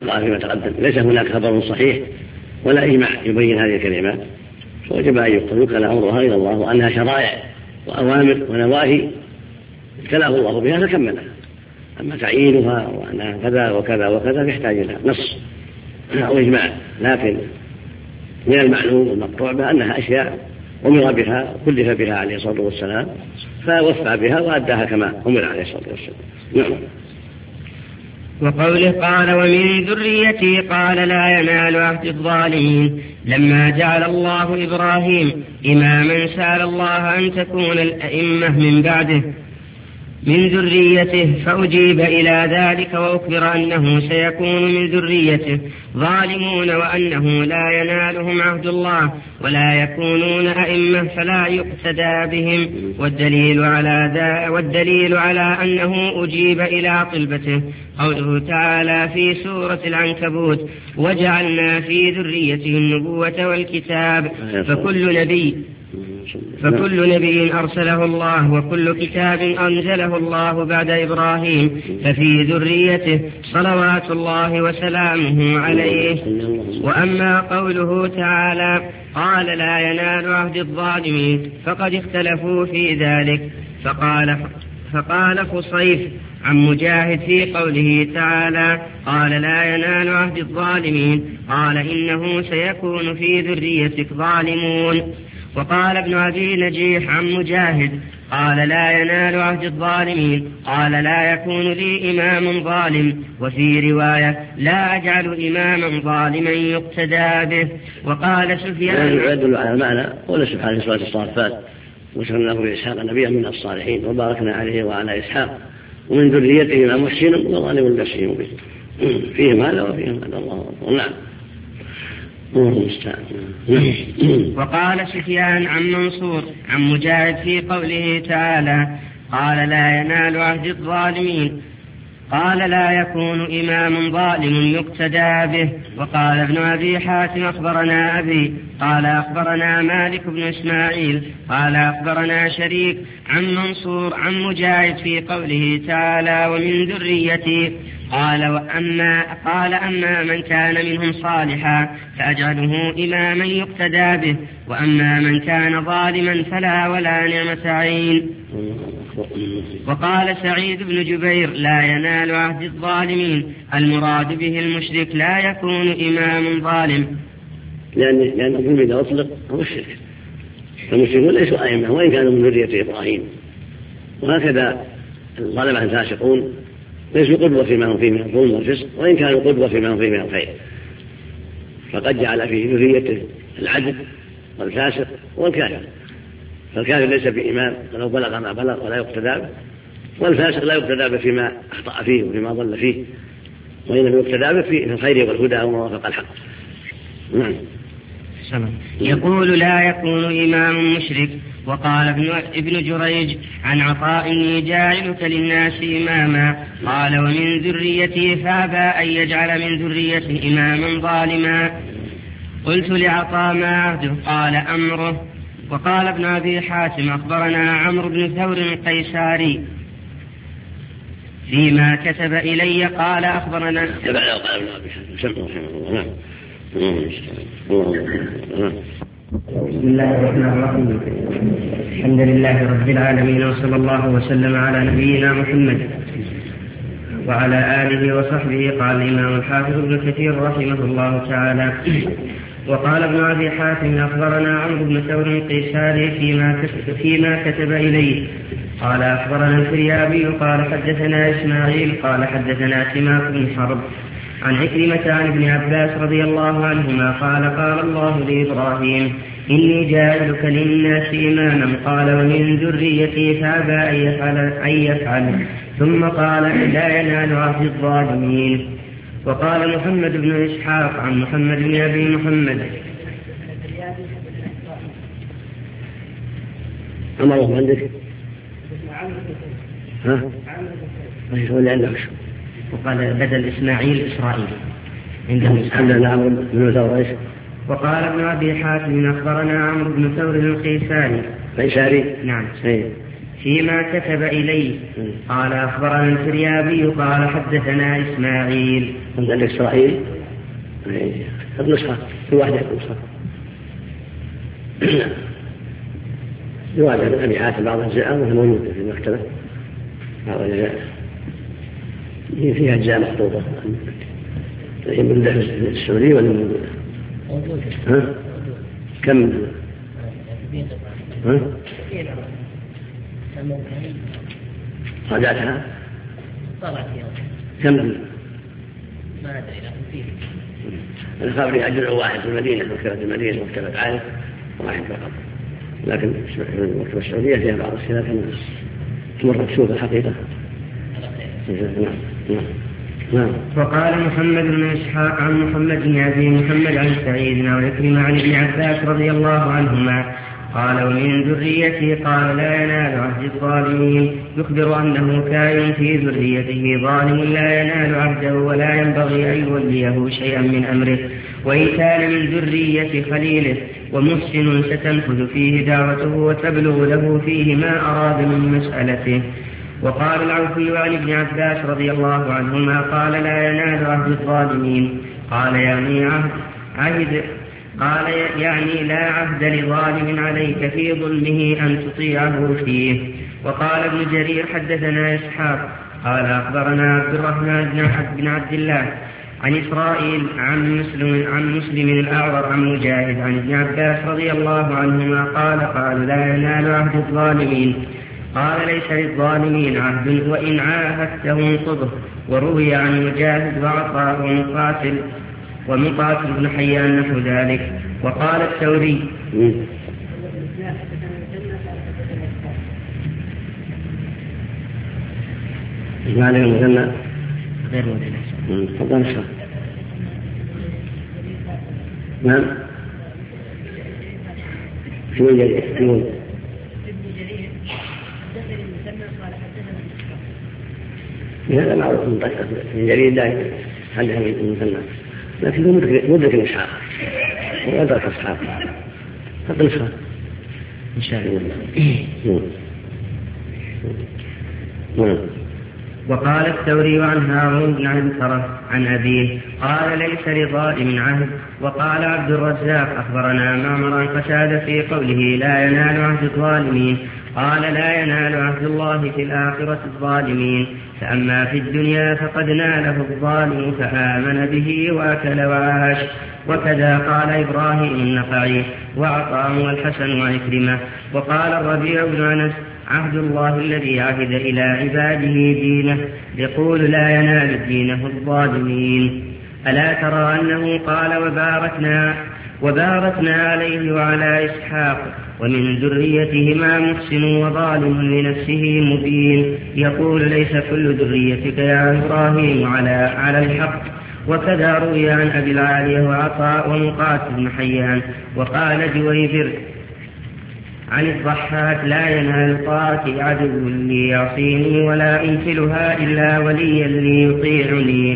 قال فيما تقدم ليس هناك خبر صحيح ولا إجماع يبين هذه الكلمات، فوجب أن يوكل أمرها إلى الله، وأنها شرائع وأوامر ونواهي ابتلاه الله بها فكملها. أما تعيينها وأنها كذا وكذا وكذا يحتاج إلى نص أو إجماع، لكن من المعلوم والمقطوع بأنها أشياء أمر بها كلف بها عليه الصلاة والسلام فوفى بها وأداها كما أمر عليه الصلاة والسلام. نعم. وقوله قال ومن ذريتي قال لا ينال عهد الظالمين، لما جعل الله إبراهيم إماما سأل الله أن تكون الأئمة من بعده من ذريته، فأجيب إلى ذلك وأخبر أنه سيكون من ذريته ظالمون وأنه لا ينالهم عهد الله ولا يكونون أئمة فلا يقتدى بهم، والدليل على أنه أجيب إلى طلبته قوله تعالى في سورة العنكبوت وجعلنا في ذريته النبوة والكتاب، فكل نبي أرسله الله وكل كتاب أنزله الله بعد إبراهيم ففي ذريته صلوات الله وسلامه عليه. وأما قوله تعالى قال لا ينال عهد الظالمين فقد اختلفوا في ذلك، فقال خصيف عن مجاهد في قوله تعالى قال لا ينال عهد الظالمين قال إنه سيكون في ذريتك ظالمون. وقال ابن أبي نجيح عن مجاهد قال لا ينال عهد الظالمين قال لا يكون لي إمام ظالم، وفي رواية لا أجعل إماما ظالما يقتدى به. وقال سفيان يدل على المعنى قول سبحانه في سورة الصافات وجعلناه بإسحاق نبيا من الصالحين وباركنا عليه وعلى إسحاق ومن ذريته محسن وظالم لنفسه مبين، فيهم هذا وفيهم هذا. الله أكبر. نعم. وقال سفيان عن منصور عن مجاهد في قوله تعالى قال لا ينال عهد الظالمين قال لا يكون إمام ظالم يقتدى به. وقال ابن أبي حاتم أخبرنا أبي قال أخبرنا مالك بن إسماعيل قال أخبرنا شريك عن منصور عن مجاهد في قوله تعالى ومن ذريتي قال أما من كان منهم صالحا فأجعله إماما يقتدى به، وأما من كان ظالما فلا ولا نعمة عين. وقال سعيد بن جبير لا ينال عهد الظالمين المراد به المشرك لا يكون إمام ظالم، لأن الظلم إذا أطلق هو الشرك، فالمشركون ليسوا أئمة وإن كانوا من ذرية إبراهيم، وهكذا الظلمة الفاسقون ليسوا قدوة فيما هم فيه من الظلم والفسق وإن كانوا قدوة فيما هم فيه من الخير، فقد جعل في ذريته العدل والفاسق والكافر، فالكافر ليس بإمام ولو بلغ ما بلغ ولا يقتدى به، والفاسق لا يقتدى به فيما أخطأ فيه وفيما ضل فيه، وإنما يقتدى به في الخير والهدى وما وافق الحق. نعم. يقول لا يكون إمام مشرك. وقال ابن جريج عن عطاء إني جاعلك للناس إماما قال ومن ذريتي فابى أن يجعل من ذريته إماما ظالما. قلت لعطاء ما عهده قال أمره. وقال ابن أبي حاتم أخبرنا عمرو بن ثور القيساري فيما كتب إلي قال أخبرنا بسم الله الرحمن الرحيم الحمد لله رب العالمين وصلى الله وسلم على نبينا محمد وعلى آله وصحبه. قال الإمام الحافظ ابن كثير رحمه الله تعالى وقال ابن أبي حاتم أخبرنا عمرو بن ثور القيساري فيما كتب إليه قال أخبرنا الفريابي قال حدثنا إسماعيل قال حدثنا سماك بن حرب عن عكرمة عن ابن عباس رضي الله عنهما قال قال الله لإبراهيم إني جاعلك للناس إماما قال ومن ذريتي فأبى أن يفعل ثم قال لا ينال عهد الظالمين. وقال محمد بن إسحاق عن محمد بن أبي محمد أمره عندك ها؟ وقال بدل إسماعيل إسرائيل عندهم عمرو بن ثور. وقال ابن أبي حاتم أخبرنا عمرو بن ثور القيساري قيساري نعم فيما كتب إليه. قال أخبرنا الفريابي قال حدثنا إسماعيل. عندك إسرائيل النسخة في واحدة النسخة رواية أبي حاتم بعض الأجزاء وهي موجودة في المكتبة بعض الأجزاء فيها أجزاء مخطوطة هي من السعودية ولا من ها؟ كم ها؟ راجعتها كم ما أدري لكن فيه الخبري أجزء واحد في المدينة مكتبة المدينة مكتبة عائلة واحد فقط لكن المكتبة السعودية فيها بعض الخلاف تمر تشوف الحقيقة. نعم. وقال محمد بن إسحاق عن محمد بن أبي محمد عن سعيد وعكرمة عن ابن عباس رضي الله عنهما قال ومن ذريته قال لا ينال عهد الظالمين يخبر أنه كائن في ذريته ظالم لا ينال عهده ولا ينبغي أن يوليه شيئا من أمره وإن كان من ذرية خليله ومحسن ستنفذ فيه دعوته وتبلغ له فيه ما أراد من مسألته. وقال العوفي عن ابن عباس رضي الله عنهما قال لا ينال عهد الظالمين قال يعني لا عهد لظالم عليك في ظلمه أن تطيعه فيه. وقال ابن جرير حدثنا إسحاق قال أخبرنا عبد الرحمن بن عبد الله عن إسرائيل عن مسلم الأعور عن مجاهد عن ابن عباس رضي الله عنهما قال لا ينال عهد الظالمين قال ليس للظالمين عهد وإن عاهدته انقضه. وروي عن مجاهد وعطاء ومقاتل بن حيان نحو ذلك. وقال الثوري ما له مثنى غير مثنى. نعم شو يجري هذا معروف من جريد دائما حدث من المثنى لكنه مدرك الإسحاق وأدرك أصحاب هذا نسخة إن شاء الله. وقال الثوري عن هارون بن عنترة عن أبيه قال ليس لظالم عهد. وقال عبد الرزاق أخبرنا معمر قتادة في قوله لا ينال عهد الظالمين قال لا ينال عهد الله في الآخرة الظالمين فأما في الدنيا فقد ناله الظالم فآمن به وأكل وعاش. وكذا قال إبراهيم النخعي وعطاء والحسن وعكرمة. وقال الربيع بن أنس عهد الله الذي عهد إلى عباده دينه يقول لا ينال دينه الظالمين. ألا ترى أنه قال وباركنا عليه وعلى إسحاق ومن ذريتهما محسن وظالم لنفسه مبين يقول ليس كل ذريتك يا إبراهيم على الحق. وكذا روي عن أبي العالية وعطاء ومقاتل بن حيان. وقال جويبر عن الضحاك لا ينال طاعتي عدو لي يعصيني ولا أنزلها إلا وليا لي يطيعني.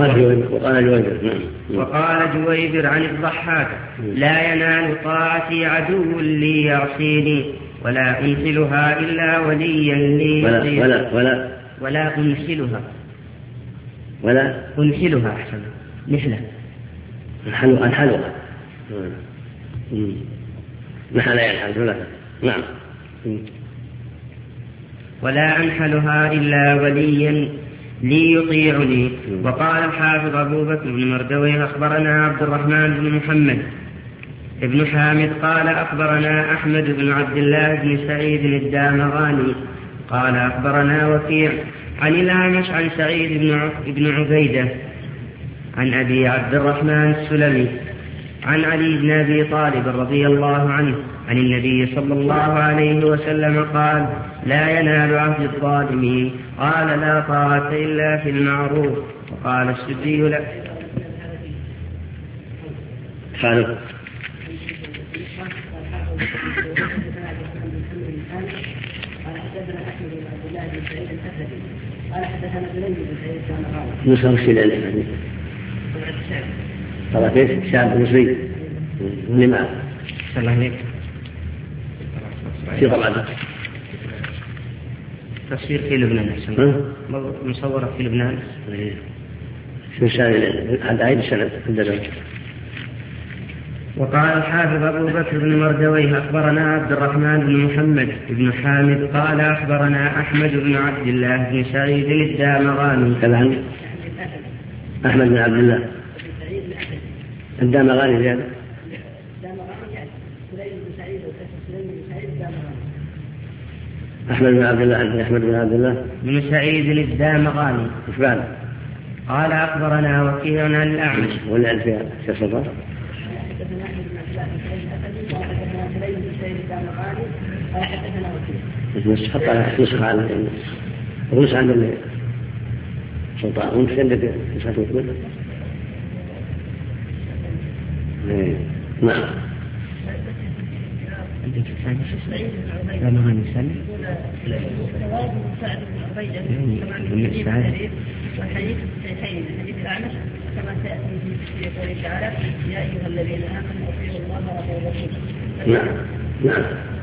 وقال جويبر عن الضحاك لا ينال طاعتي عدو لي يعصيني ولا أنزلها إلا وليا لي يطيعني. ولا أنزلها أحسن نحلة أنحلها نحل ينحل. نعم. ولا أنحلها إلا وليا لي يطيعني. وقال الحافظ أبو بكر بن مردويه أخبرنا عبد الرحمن بن محمد ابن حامد قال أخبرنا أحمد بن عبد الله بن سعيد الدامغاني قال أخبرنا وكيع عن الأعمش عن سعيد بن عبيدة عن أبي عبد الرحمن السلمي عن علي بن أبي طالب رضي الله عنه عن النبي صلى الله عليه وسلم قال لا ينال عهد الظالمين قال لا طاعة إلا في المعروف. وقال السدي لا خالد نصر الشيء طرفين شاب مصري لما الله عليك في طبعا تصوير في لبنان مصورة في لبنان عند عيد السنة. وقال الحافظ أبو بكر بن مردويه أخبرنا عبد الرحمن بن محمد بن حامد قال أخبرنا أحمد بن عبد الله بن سعيد الدامغاني. كذا أحمد بن عبد الله الدامغاني زيادة. أحمد بن عبد الله أحمد بن عبد الله بن سعيد الدامغاني. قال أخبرنا وكيع عن الأعمش. ولا فيها شخص حط على نسخ على نسخ عند السلطان وانت عندك نسخة تقول نعم عندك لا مغاني سنة والحديث الصحيحين حديث الأعمش كما سيأتي في قوله تعالى يا أيها الذين آمنوا أطيعوا الله ورسوله. نعم.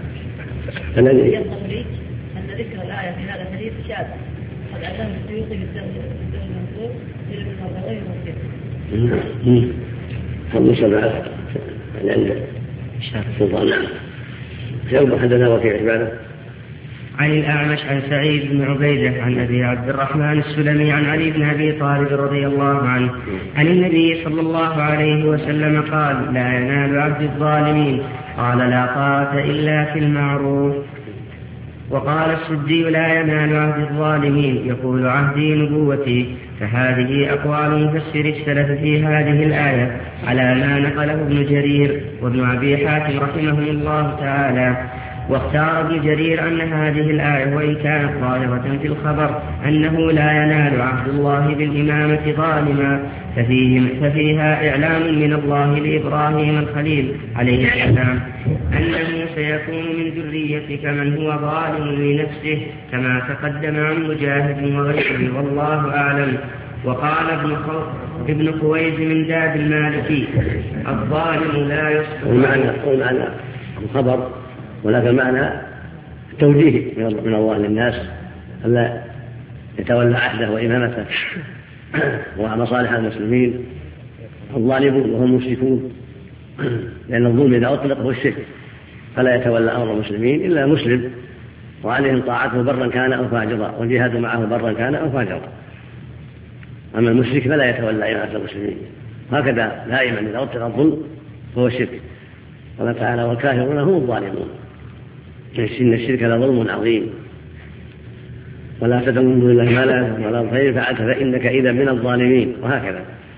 الذي يظهر لي أن ذكر الآية في هذا الحديث شاذ قد أتاه السيوطي بالدم المنصور إلى المرضوي ومسلم. فالمصطلح عند السلطان. نعم. يوضح حدثنا وكيع عباده عن الأعمش عن سعيد بن عبيدة عن أبي عبد الرحمن السلمي عن علي بن أبي طالب رضي الله عنه عن النبي صلى الله عليه وسلم قال لا ينال عبد الظالمين قال لا طاعة إلا في المعروف. وقال السدي لا ينال عهد الظالمين يقول عهدي نبوتي. فهذه أقوال مفسر السلف في هذه الآية على ما نقله ابن جرير وابن أبي حاتم رحمهم الله تعالى. واختار ابن جرير أن هذه الآية وإن كانت ظاهرة في الخبر أنه لا ينال عهد الله بالإمامة ظالما ففيها إعلام من الله لإبراهيم الخليل عليه السلام أنه سيكون من ذريتك من هو ظالم لنفسه كما تقدم عن مجاهد وغيره والله أعلم. وقال ابن خويز من داد المالكي الظالم لا يصبح. والمعنى الخبر ولكن معنى توجيه من الله للناس ألا يتولى عهده وإمامته ومصالح المسلمين الظالمون وهم مشركون، لأن الظلم إذا أطلق هو الشرك، فلا يتولى أمر المسلمين إلا مسلم وعليهم طاعته برا كان أو فاجرا والجهاد معه برا كان أو فاجرا. أما المشرك فلا يتولى إمامة المسلمين. هكذا دائما إذا أطلق الظلم فهو الشرك. قال تعالى والكافرون هم الظالمون إن الشرك لظلم عظيم ولا تدعوا من دون الله ما لا ينفع ولا يضر فعلت فإنك إذا من الظالمين. وهكذا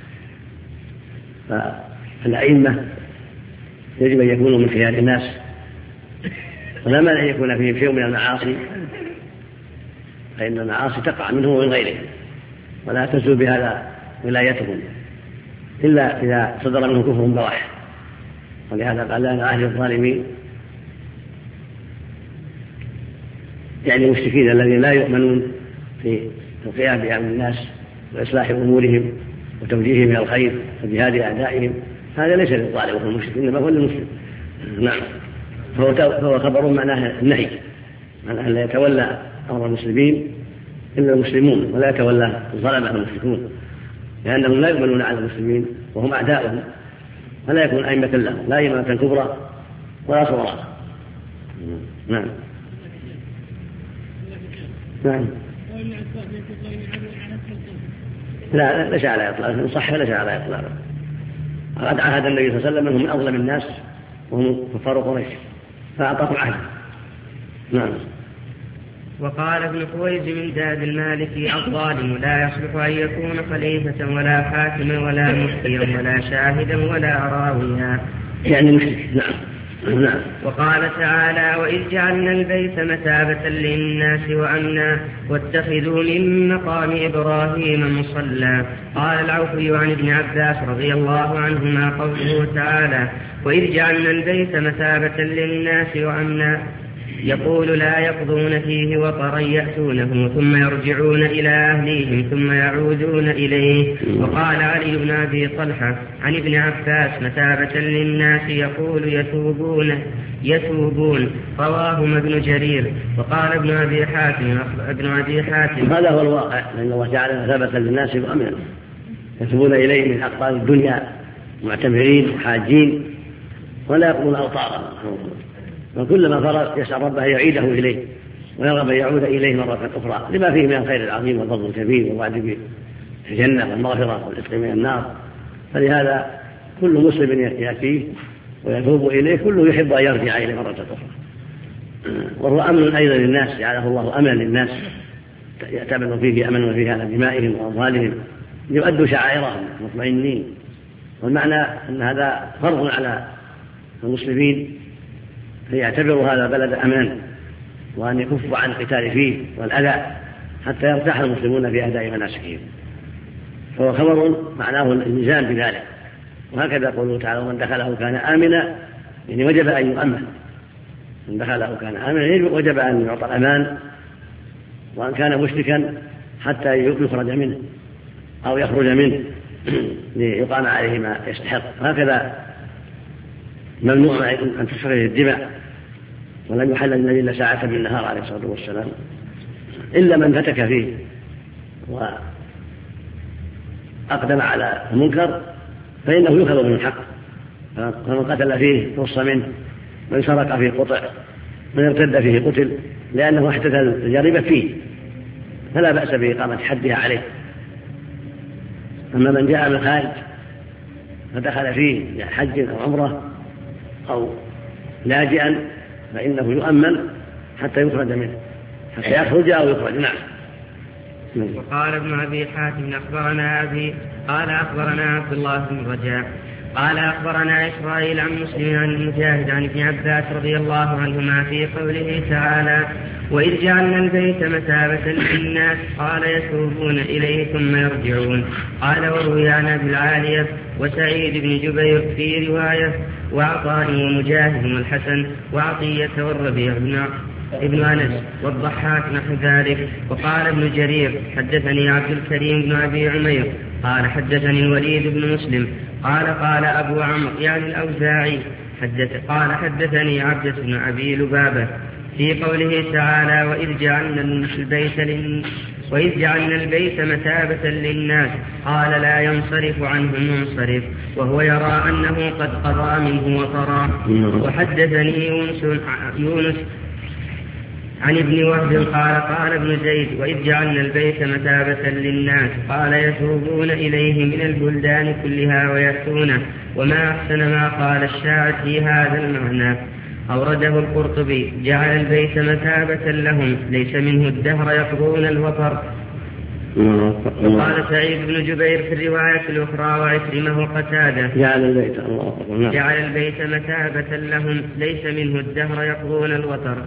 فالأئمة يجب أن يكونوا من خيار الناس ولا مانع أن يكون فيهم شيء من المعاصي، فإن المعاصي تقع منهم ومن غيرهم ولا تزول بهذا ولايتهم إلا إذا صدر منهم كفر بواح. ولهذا قال لا عهد الظالمين يعني المشركين الذين لا يؤمنون في القيام بأمر الناس وإصلاح أمورهم وتوجيههم إلى الخير وجهاد أعدائهم. هذا ليس للظالم وهو المشرك إنما هو للمسلم. نعم. فهو خبر معناه النهي معناه لا يتولى أمر المسلمين إلا المسلمون ولا يتولى الظلمة المشركون، لأنهم لا يؤمنون على المسلمين وهم أعداؤهم، فلا يكون أئمة لهم لا إمامة كبرى ولا صغرى. نعم. نعم. لا ليس على إطلاق صح ليس على إطلاق. قد عهد النبي صلى الله عليه وسلم أنهم من أظلم الناس وهم كفار قريش فأعطاهم عهد. نعم. وقال ابن خويز من داد المالكي الظالم لا يصلح أن يكون خليفة ولا حاكما ولا مفتيا ولا شاهدا ولا راويا يعني مشرك. نعم. نعم. وقال تعالى وإذ جعلنا البيت مثابة للناس وأمنا واتخذوا من مقام إبراهيم مصلى. قال العوفي عن ابن عباس رضي الله عنهما قوله تعالى وإذ جعلنا البيت مثابة للناس وأمنا يقول لا يقضون فيه وطرا يأتونه ثم يرجعون إلى أهليهم ثم يعودون إليه. وقال علي بن أبي طلحة عن ابن عباس مثابة للناس يقول يتوبون رواهما ابن جرير. وقال ابن أبي حاتم هذا هو الواقع، لأن الله تعالى مثابة للناس وأمنا يتوبون إليه من أقطار الدنيا معتمرين وحاجين ولا يقضون أوطارهم، وكلما فرغ يسأل ربه يعيده إليه ويرغب أن يعود إليه مرة أخرى لما فيه من الخير العظيم والفضل الكبير والوعد بالجنة والمغفرة والعتق من النار. فلهذا كل مسلم يأتيه ويتوب إليه كله يحب أن يرجع إليه مرة أخرى، وهو أمن أيضا للناس، جعله الله أمن للناس يعتبر فيه أمن فيه على دمائهم وأموالهم يؤدوا شعائرهم مطمئنين. والمعنى أن هذا فرض على المسلمين أن يعتبروا هذا البلد أمنا وأن يكفوا عن القتال فيه والأذى حتى يرتاح المسلمون في أداء مناسكهم. فهو خبر معناه الالتزام بذلك. وهكذا قوله تعالى ومن دخله كان آمنا، يعني وجب أن يؤمن، من دخله كان آمنا وجب أن يعطى الأمان، وأن كان مشركا حتى يخرج منه أو يخرج منه ليقام عليه ما يستحق. هكذا ممنوع أن تسفك الدماء، ولم يحل النبي إلا ساعة بالنهار عليه الصلاة والسلام إلا من فتك فيه وأقدم على المنكر فإنه يؤخذ من الحق، فمن قتل فيه قص منه، من سرق فيه قطع، من ارتد فيه قتل، لأنه احدث الجريمة فيه فلا بأس بإقامة حدها عليه. أما من جاء من خارج فدخل فيه حج أو عمرة أو لاجئا فإنه يؤمن حتى يخرج منه، حتى يخرج أو يخرج. نعم. وقال ابن أبي حاتم أخبرنا أبي قال أخبرنا عبد الله بن رجاء قال أخبرنا إسرائيل عن مسلم عن المجاهد عن ابن عباس رضي الله عنهما في قوله تعالى وإذ جعلنا البيت مثابة للناس قال يتوبون إليه ثم يرجعون. قال وروي عن أبي العالية وسعيد بن جبير في رواية وعطاء ومجاهد والحسن وعطية والربيع ابن أنس والضحاك نحو ذلك. وقال ابن جرير حدثني عبد الكريم بن أبي عمير قال حدثني الوليد بن مسلم قال أبو عمرو يعني الأوزاعي قال حدثني عبدة بن أبي لبابة في قوله تعالى وإذ جعلنا البيت مثابة للناس قال لا ينصرف عنه منصرف وهو يرى أنه قد قضى منه وطرى. وحدثني يونس عن ابن وهب قال ابن زيد وإذ جعلنا البيت مثابة للناس قال يتوبون إليه من البلدان كلها ويأتونه. وما أحسن ما قال الشاعر في هذا المعنى. أورده القرطبي جعل البيت مثابة لهم ليس منه الدهر يقضون الوطر. وقال سعيد بن جبير في الرواية الأخرى وعكرمة وقتادة جعل البيت مثابة لهم ليس منه الدهر يقضون الوطر.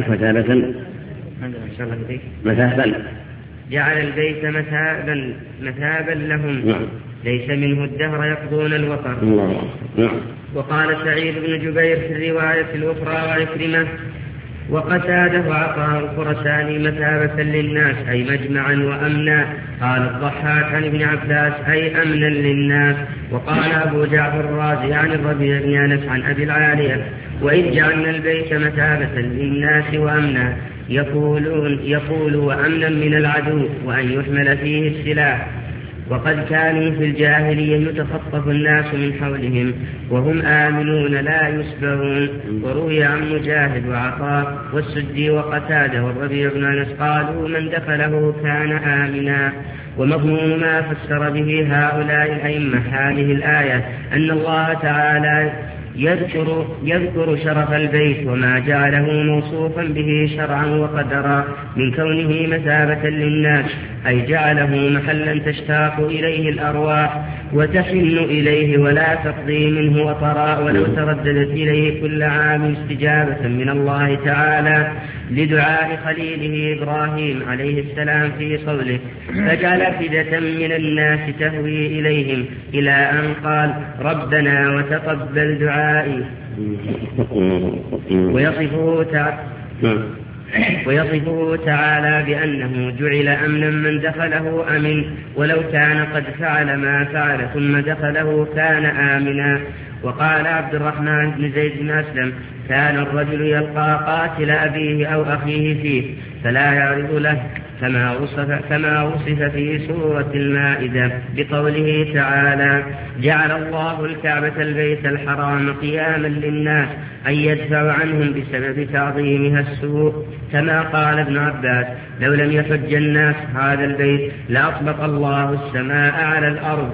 جعل البيت مثابا لهم ليس منه الدهر يقضون الوطر. وقال سعيد بن جبير في الرواية الأخرى وعكرمة وقتاده وعطاء الخرساني مثابة للناس أي مجمعا وأمنا. قال الضحاك عن ابن عباس أي أمنا للناس. وقال أبو جعفر الرازي عن الربيع بن أنس عن أبي العالية وإذ جعلنا البيت مثابة للناس وأمنا يقول وأمنا من العدو وأن يحمل فيه السلاح. وقد كانوا في الجاهلية يتخطف الناس من حولهم وهم آمنون لا يسبرون. وروي عن مجاهد وعطاء والسدي وقتاده والربيع بن أنس قالوا من دخله كان آمنا. ومضمون ما فسر به هؤلاء الأئمة هذه الآية أن الله تعالى يذكر شرف البيت وما جعله موصوفا به شرعا وقدرا من كونه مثابة للناس أي جعله محلا تشتاق إليه الأرواح وتحن إليه ولا تقضي منه وطرا ولو ترددت إليه كل عام استجابة من الله تعالى لدعاء خليله إبراهيم عليه السلام في قوله فجعل أفئدة من الناس تهوي إليهم إلى أن قال ربنا وتقبل دعائي. ويصفه تعالى بأنه جعل أمنا من دخله أمن، ولو كان قد فعل ما فعل ثم دخله كان آمنا. وقال عبد الرحمن بن زيد بن أسلم: كان الرجل يلقى قاتل أبيه أو أخيه فيه فلا يعرض له، كما وصف في سورة المائدة بقوله تعالى: جعل الله الكعبة البيت الحرام قياما للناس أن يدفع عنهم بسبب تعظيمها السوء. كما قال ابن عباس: لو لم يحج الناس هذا البيت لأطبق الله السماء على الأرض،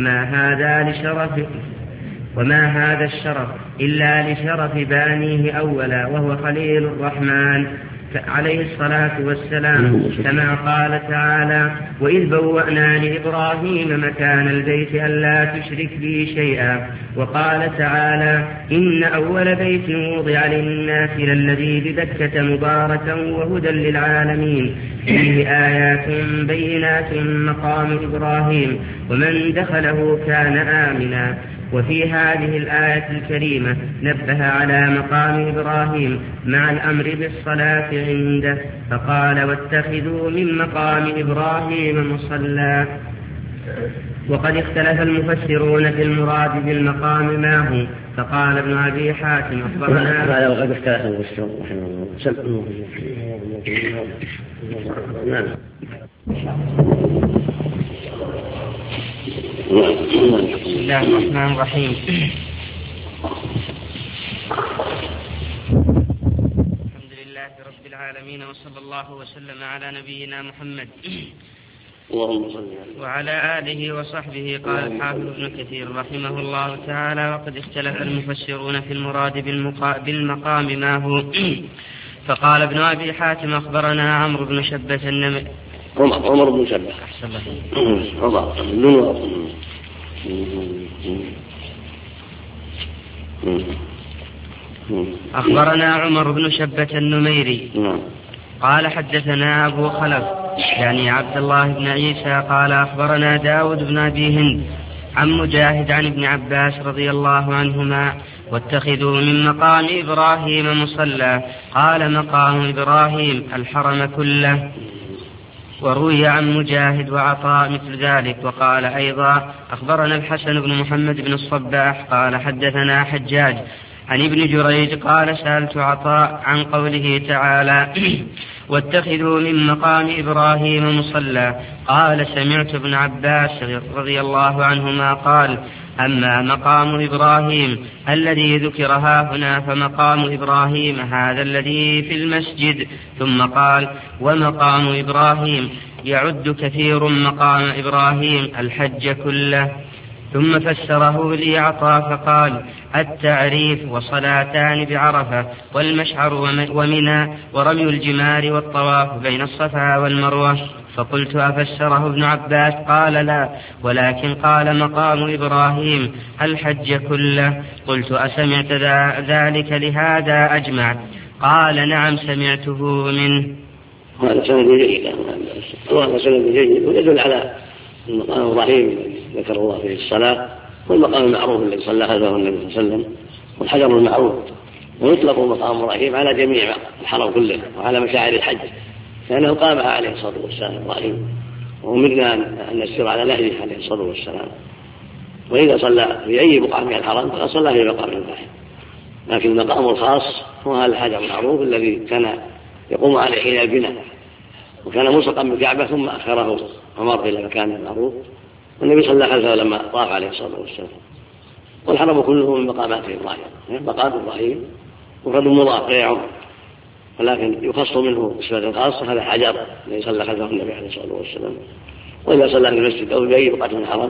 وما هذا الشرف إلا لشرف بانيه أولا وهو خليل الرحمن عليه الصلاة والسلام. كما قال تعالى: وإذ بوأنا لإبراهيم مكان البيت ألا تشرك بي شيئا. وقال تعالى: إن أول بيت وضع للناس للذي ببكة مباركا وهدى للعالمين فيه آيات بينات مقام إبراهيم ومن دخله كان آمنا. وفي هذه الآية الكريمة نبه على مقام إبراهيم مع الأمر بالصلاة عنده، فقال: واتخذوا من مقام إبراهيم مصلى. وقد اختلف المفسرون في المراد بالمقام ما هو، فقال ابن أبي حاتم أخبرنا. وقد اختلف المفسرون رحمه الله. نعم. بسم الله الرحمن الرحيم. الحمد لله رب العالمين، وصلى الله وسلم على نبينا محمد وعلى آله وصحبه. قال الحافظ ابن كثير رحمه الله تعالى: وقد اختلف المفسرون في المراد بالمقام ما هو. فقال ابن أبي حاتم أخبرنا عمرو بن شبة عمر بن شبة أخبرنا عمر بن شبة النميري قال: حدثنا أبو خلف يعني عبد الله بن عيسى قال: أخبرنا داود بن أبي هند عن مجاهد عن ابن عباس رضي الله عنهما: واتخذوا من مقام إبراهيم مصلى. قال: مقام إبراهيم الحرم كله. وروي عن مجاهد وعطاء مثل ذلك. وقال أيضا: أخبرنا الحسن بن محمد بن الصباح قال: حدثنا حجاج عن ابن جريج قال: سألت عطاء عن قوله تعالى: واتخذوا من مقام إبراهيم مصلى. قال: سمعت ابن عباس رضي الله عنهما قال: أما مقام إبراهيم الذي ذكر هنا فمقام إبراهيم هذا الذي في المسجد. ثم قال: ومقام إبراهيم يعد كثير مقام إبراهيم الحج كله. ثم فسره لي عطاء فقال: التعريف وصلاتان بعرفة والمشعر ومنى ورمي الجمار والطواف بين الصفا والمروة. فقلت: أفسره ابن عباس؟ قال: لا، ولكن قال مقام إبراهيم الحج كله. قلت: أسمعت ذلك لهذا أجمع؟ قال: نعم سمعته منه. هذا سند جيد، وهذا سند جيد ويدل على مقام إبراهيم ذكر الله فيه الصلاة، والمقام المعروف الذي صلى خلفه النبي صلى الله عليه وسلم، والحجر المعروف. ويطلق مقام إبراهيم على جميع الحرم كله وعلى مشاعر الحج، لأنه قامها عليه الصلاة والسلام إبراهيم، وأمرنا أن نسير على نهجه عليه الصلاة والسلام. وإذا صلى في أي بقعة من الحرم فقد صلى في مقام إبراهيم، لكن المقام الخاص هو هذا الحجر المعروف الذي كان يقوم عليه حين البناء، وكان ملصقا بالكعبة ثم أخره ومر إلى مكان معروف، والنبي صلى خلفه لما طاف عليه الصلاة والسلام. والحرم كله من مقامات إبراهيم، مقام إبراهيم مفرد مضاف غير عمر، ولكن يخص منه صفة خاصة هذا حجر الذي صلى خلفه النبي عليه الصلاة والسلام. وإذا صلى في المسجد أو في أي بقعة من الحرم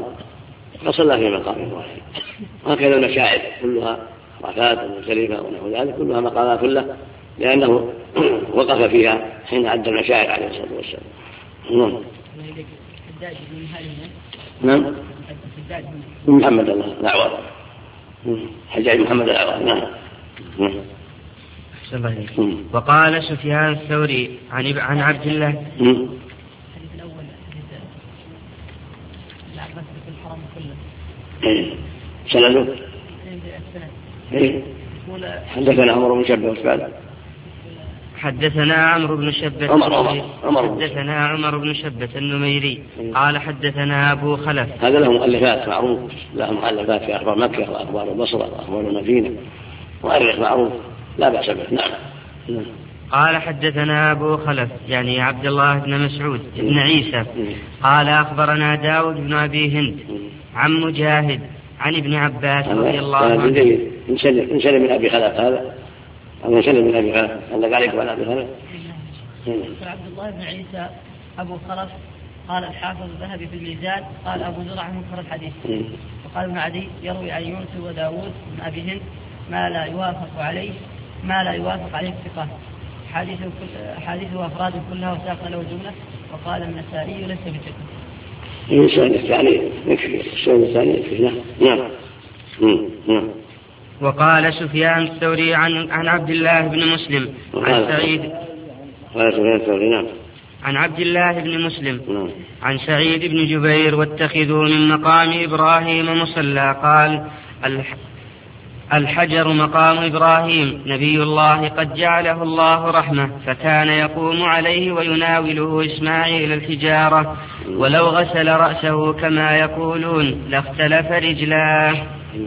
فصلى في مقام إبراهيم. وهكذا المشاعر كلها عرفات ومزدلفة ونحو ذلك كلها مقامات كلها، لأنه وقف فيها حين عد المشاعر عليه الصلاة والسلام. نعم. محمد الله الأعور، حجاج محمد الأعور. نعم. وقال سفيان الثوري عن عبد الله الحديث الأول العباس في الحرم كله سنده حدثنا عمر بن شبة وسبال حدثنا عمرو بن شبة حدثنا عمر بن شبة النميري قال حدثنا أبو خلف. هذا له مؤلفات معروف، له مؤلفات في أخبار مكة وأخبار البصرة وأخبار المدينة، مؤرخ معروف لا بأس به. نعم. قال حدثنا أبو خلف يعني عبد الله بن مسعود بن عيسى قال أخبرنا داود بن أبي هند عن مجاهد عن ابن عباس رضي الله عنه. انسلم من أبي خلف هذا أو انسلم من أبي خلف عندك عليكم على أبي خلف. عبد الله بن عيسى أبو خلف قال الحافظ الذهبي في الميزان قال أبو زرع منكر الحديث. وقال ابن عدي يروي عن يونس وداود بن أبي هند ما لا يوافق عليه الثقات، حديثه وأفراد كلها وساق له جملة. وقال النسائي ليس بثقة. السؤال الثاني نعم. وقال سفيان الثوري عن عبد الله بن مسلم عن سعيد عن عبد الله بن مسلم عن سعيد بن جبير واتخذوا من مقام إبراهيم مصلى قال الحجر مقام إبراهيم نبي الله قد جعله الله رحمة فكان يقوم عليه ويناوله إسماعيل الحجارة ولو غسل رأسه كما يقولون لاختلف رجلاه.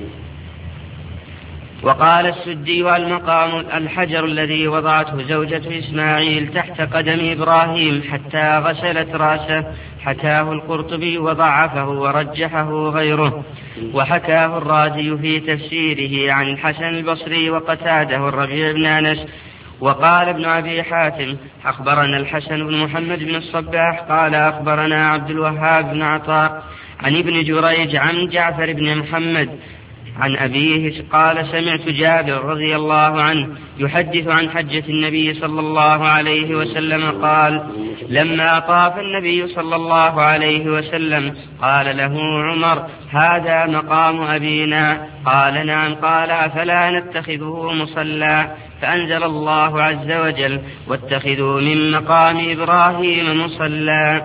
وقال السدي والمقام الحجر الذي وضعته زوجة إسماعيل تحت قدم إبراهيم حتى غسلت رأسه، حكاه القرطبي وضعفه ورجحه غيره، وحكاه الرازي في تفسيره عن الحسن البصري وقتاده الربيع بن أنس. وقال ابن أبي حاتم أخبرنا الحسن بن محمد بن الصباح قال أخبرنا عبد الوهاب بن عطاء عن ابن جريج عن جعفر بن محمد عن أبيه قال سمعت جابر رضي الله عنه يحدث عن حجة النبي صلى الله عليه وسلم قال لما طاف النبي صلى الله عليه وسلم قال له عمر هذا مقام أبينا؟ قال نعم. قال أفلا نتخذه مصلى؟ فأنزل الله عز وجل واتخذوا من مقام إبراهيم مصلى.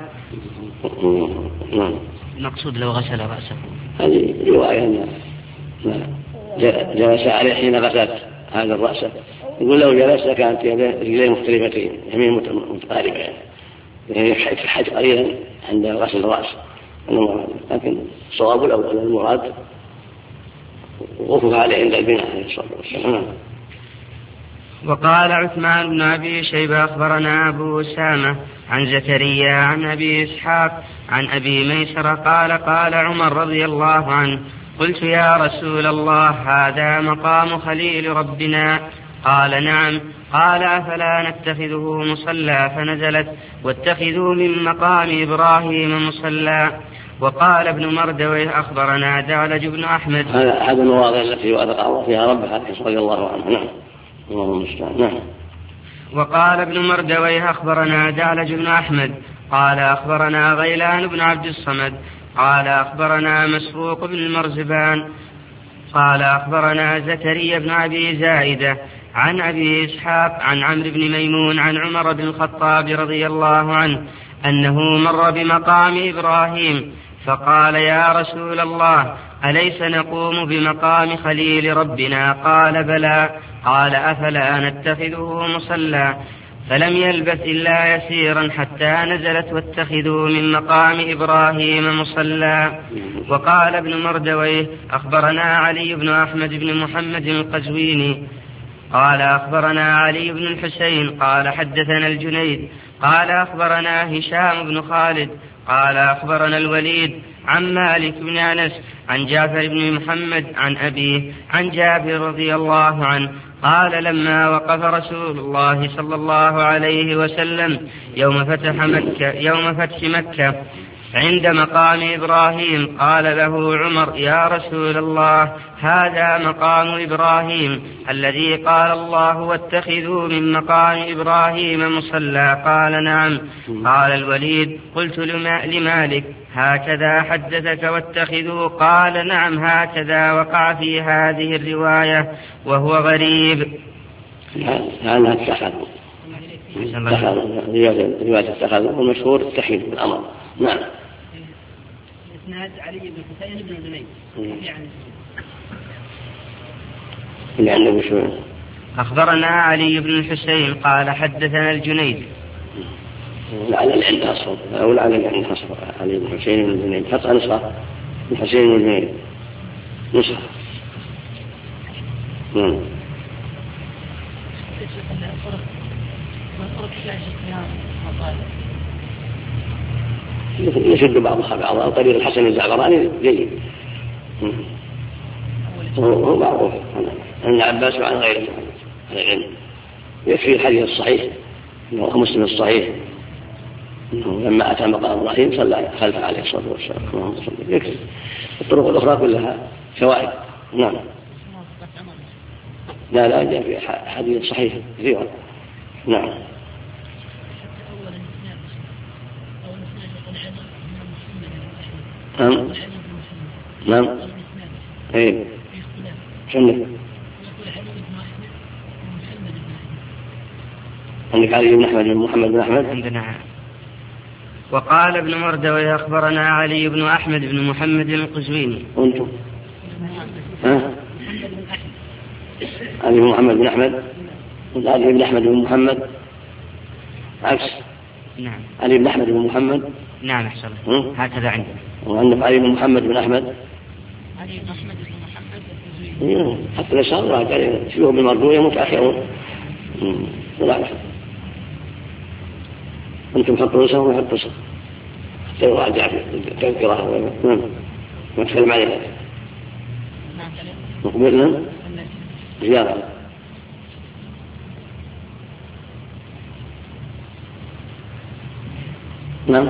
المقصود لو غسل رأسه. هذه رواية جلس عليه حين غسلت هذا الرأس، يقول لو جلس لكانت رجليه مختلفتين يمين متقاربة يعني يحج قليلا عند غسل الرأس، لكن صواب الأول المراد وقوفها عليه عند البناء عليه الصلاة والسلام. وقال عثمان بن أبي شيبة أخبرنا أبو أسامة عن زكريا عن أبي إسحاق عن أبي ميسر قال عمر رضي الله عنه قلت يا رسول الله هذا مقام خليل ربنا؟ قال نعم. قال أفلا نتخذه مصلى؟ فنزلت واتخذوا من مقام إبراهيم مصلى. وقال ابن مردويه أخبرنا دعلج بن أحمد. هذا أحد المواضع التي وأذكر فيها ربها رضي الله عنه. نعم. نعم. وقال ابن مردويه أخبرنا دعلج بن أحمد قال أخبرنا غيلان بن عبد الصمد قال أخبرنا مسروق بن المرزبان قال أخبرنا زكريا بن أبي زائدة عن أبي إسحاق عن عمرو بن ميمون عن عمر بن الخطاب رضي الله عنه أنه مر بمقام إبراهيم فقال يا رسول الله أليس نقوم بمقام خليل ربنا؟ قال بلى. قال أفلا نتخذه مصلى؟ فلم يلبث إلا يسيرا حتى نزلت واتخذوا من مقام إبراهيم مصلى. وقال ابن مردويه أخبرنا علي بن أحمد بن محمد القزويني قال أخبرنا علي بن الحسين قال حدثنا الجنيد قال أخبرنا هشام بن خالد قال أخبرنا الوليد عن مالك بن أنس عن جعفر بن محمد عن أبيه عن جابر رضي الله عنه قال لما وقف رسول الله صلى الله عليه وسلم يوم فتح مكة عند مقام إبراهيم قال له عمر يا رسول الله هذا مقام إبراهيم الذي قال الله واتخذوا من مقام إبراهيم مصلى؟ قال نعم. قال الوليد قلت لمالك هكذا حدثك واتخذوا؟ قال نعم هكذا وقع في هذه الرواية وهو غريب. لأنها اتخذوا رواية اتخذوا والمشهور اتخذوا بالأمر. نعم. إسناد علي بن حسين بن زنيد يعني أخبرنا علي بن الحسين قال حدثنا الجنيد. لعل العلم أصفر أو لعل العلم أصفر علي بن الحسين بن الجنيد حتى نسخة الحسين بن الجنيد نسخة. يشد بعضها بعضا. طريق الحسن الزعفراني جيد هو معروف عن العباس وعن غيره على العلم. يكفي الحديث الصحيح انه مسلم الصحيح انه لما اتى مقام ابراهيم صلى خلف عليه الصلاه والسلام. يكفي. الطرق الاخرى كلها شواهد. نعم. لا جاء في حديث صحيح كثيرا. نعم. نعم. ايه سنة. عندك علي بن أحمد بن محمد بن أحمد عندنا. وقال ابن مردوي أخبرنا علي بن أحمد بن محمد القزويني. وانتم علي بن محمد بن أحمد علي بن أحمد بن محمد عكس. نعم. علي بن أحمد بن محمد. نعم أحسن. هكذا عندنا. وعندك علي بن محمد بن أحمد. علي بن أحمد بن محمد القزويني. حتى الإشارة شيوخ بالمرجوية متأخرون. لا أنتم حطوا صف وحطوا صف تراجع تذكرها ونتكلم عليها. مقبلنا زيارة. نعم.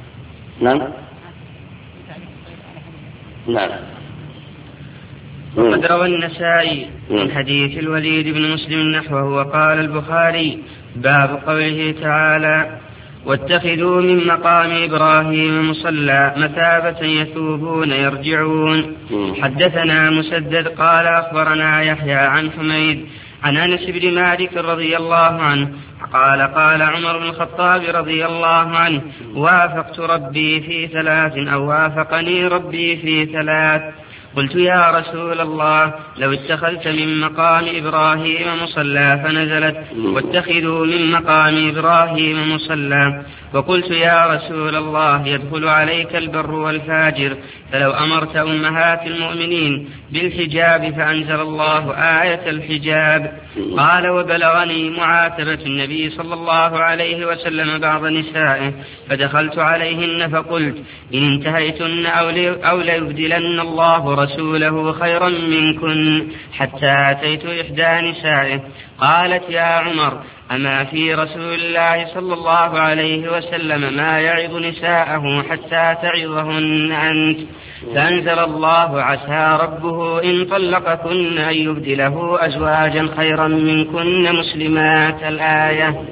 وقد روى النسائي من حديث الوليد بن مسلم نحوه. وقال البخاري باب قوله تعالى واتخذوا من مقام إبراهيم مصلى مثابة يثوبون يرجعون. حدثنا مسدد قال أخبرنا يحيى عن حميد عن أنس بن مالك رضي الله عنه قال عمر بن الخطاب رضي الله عنه وافقت ربي في 3 أو وافقني ربي في 3. قلت يا رسول الله لو اتخذت من مقام إبراهيم مصلى فنزلت واتخذوا من مقام إبراهيم مصلى. وقلت يا رسول الله يدخل عليك البر والفاجر فلو أمرت أمهات المؤمنين بالحجاب فأنزل الله آية الحجاب. قال وبلغني معاتبة النبي صلى الله عليه وسلم بعض نسائه فدخلت عليهن فقلت إن انتهيتن أو ليبدلن الله رسوله خيرا منكن حتى أتيت إحدى نسائه. قالت يا عمر أما في رسول الله صلى الله عليه وسلم ما يعظ نساءه حتى تعظهن أنت. فأنزل الله عسى ربه إن طلقكن أن يبدله أزواجا خيرا منكن مسلمات الآية.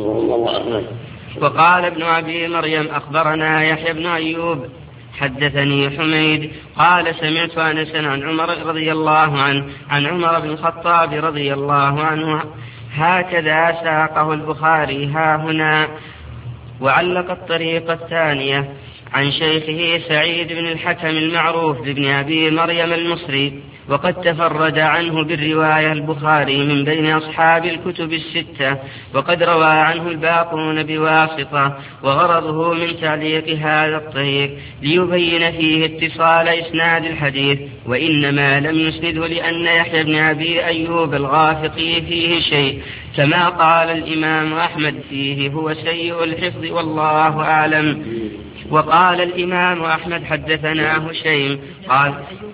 وقال ابن أبي مريم أخبرنا يحيى بن أيوب حدثني حميد قال سمعت أنس عن عمر رضي الله عنه عن عمر بن الخطاب رضي الله عنه هكذا ساقه البخاري هاهنا. وعلق الطريقة الثانية عن شيخه سعيد بن الحكم المعروف بن أبي مريم المصري وقد تفرد عنه بالرواية البخاري من بين أصحاب الكتب 6 وقد روى عنه الباقون بواسطة. وغرضه من تعليق هذا الطريق ليبين فيه اتصال إسناد الحديث وإنما لم يسنده لأن يحيى بن أبي أيوب الغافقي فيه شيء كما قال الإمام أحمد فيه هو سيء الحفظ والله أعلم. وقال الإمام أحمد حدثنا هشيم قال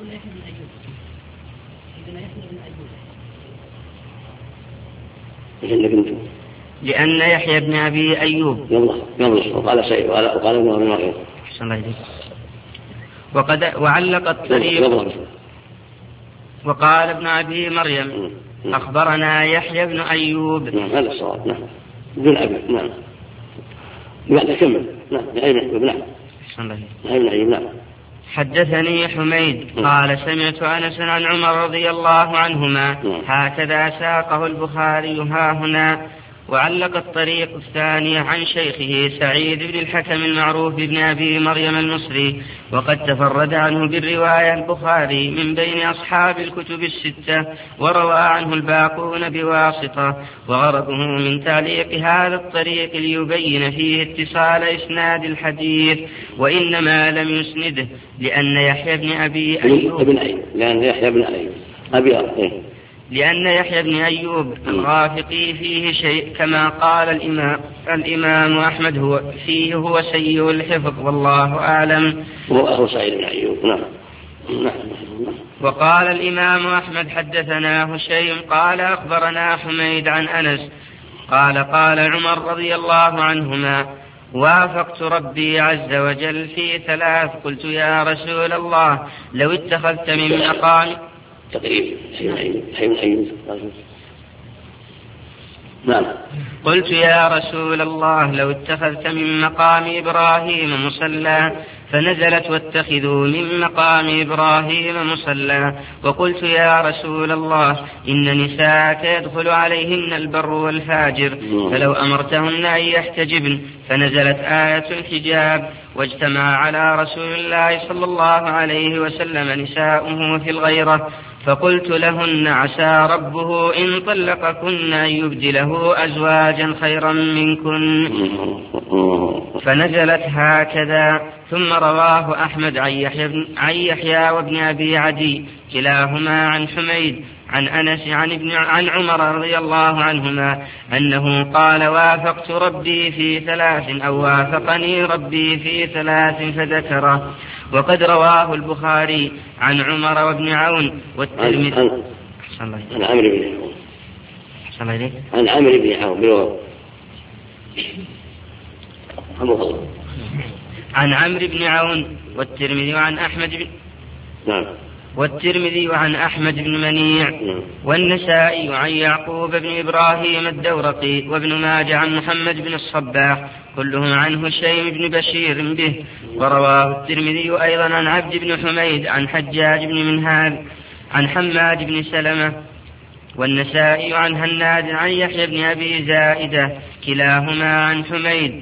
لأن يحيى بن أبي أيوب وقال سيء وقال ابن أبي مريم. وعلق الطريق وقال ابن أبي مريم أخبرنا يحيى بن أيوب. هذا الصواب. نعم ابن أبي. نعم بعد كمل. نعم نعم. حدثني حميد قال سمعت أنس عن عمر رضي الله عنهما هكذا ساقه البخاري هاهنا. وعلق الطريق الثاني عن شيخه سعيد بن الحكم المعروف بن أبي مريم المصري، وقد تفرد عنه بالرواية البخاري من بين أصحاب الكتب الستة، وروى عنه الباقون بواسطة، وغرضه من تعليق هذا الطريق ليبين فيه اتصال إسناد الحديث، وإنما لم يسنده لأن يحيى بن أبي أيوب الغافقي فيه شيء، كما قال الإمام أحمد هو سيء الحفظ والله أعلم. وأخو سعيد بن أيوب. وقال الإمام أحمد حدثنا هشيم قال أخبرنا حميد عن أنس قال عمر رضي الله عنهما: وافقت ربي عز وجل في 3، قلت يا رسول الله لو اتخذت من مقام تقريب نعم. قلت يا رسول الله لو اتخذت من مقام إبراهيم مصلى، فنزلت واتخذوا من مقام إبراهيم مصلى. وقلت يا رسول الله إن نساءك يدخل عليهن البر والفاجر، فلو أمرتهن أن يحتجبن، فنزلت آية الحجاب، واجتمع على رسول الله صلى الله عليه وسلم نساؤه في الغيرة، فقلت لهن عسى ربه إن طلقكن أن يبدله أزواجا خيرا منكن، فنزلت هكذا. ثم رواه أحمد عن يحيى وابن أبي عدي كلاهما عن حميد عن أنس عن عمر رضي الله عنهما أنه قال: وافقت ربي في 3 أو وافقني ربي في 3 فذكره. وقد رواه البخاري عن عمر وابن عون والترمذي عن عمرو بن عون عن عمرو بن عون والترمذي عن أحمد والترمذي عن أحمد بن منيع، والنسائي عن يعقوب بن إبراهيم الدورقي، وابن ماجه عن محمد بن الصباح، كلهم عن هشيم بن بشير به. ورواه الترمذي أيضا عن عبد بن حميد عن حجاج بن منهال عن حماد بن سلمة، والنسائي عن هناد عن يحيى بن أبي زائدة كلاهما عن حميد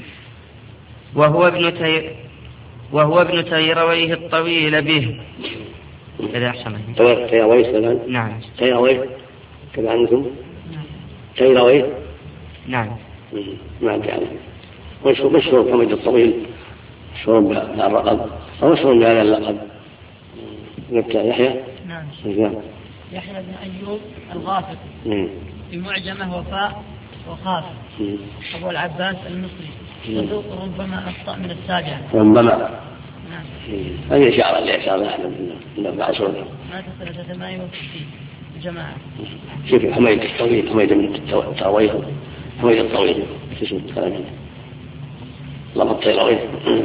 وهو ابن تيرويه الطويل به. إذا أحسن تيرويه نعم. تيرويه كما عندكم تيرويه نعم. ما أدري عنه. مشهور حميد الطويل، مشهور بهذا اللقب أو مشهور بهذا اللقب. يحيى يحيى بن أيوب الغافق في معجمه وفاء وخاف أبو العباس المصري، صدوق ربما أخطأ من السابعة. ربما هذه إشارة لإشارة من بعض ما تسلت 68 جماعة. شوف حميد الطويل، حميد من الترويه، حميد الطويل اسمه كلامه الله الطيرويه.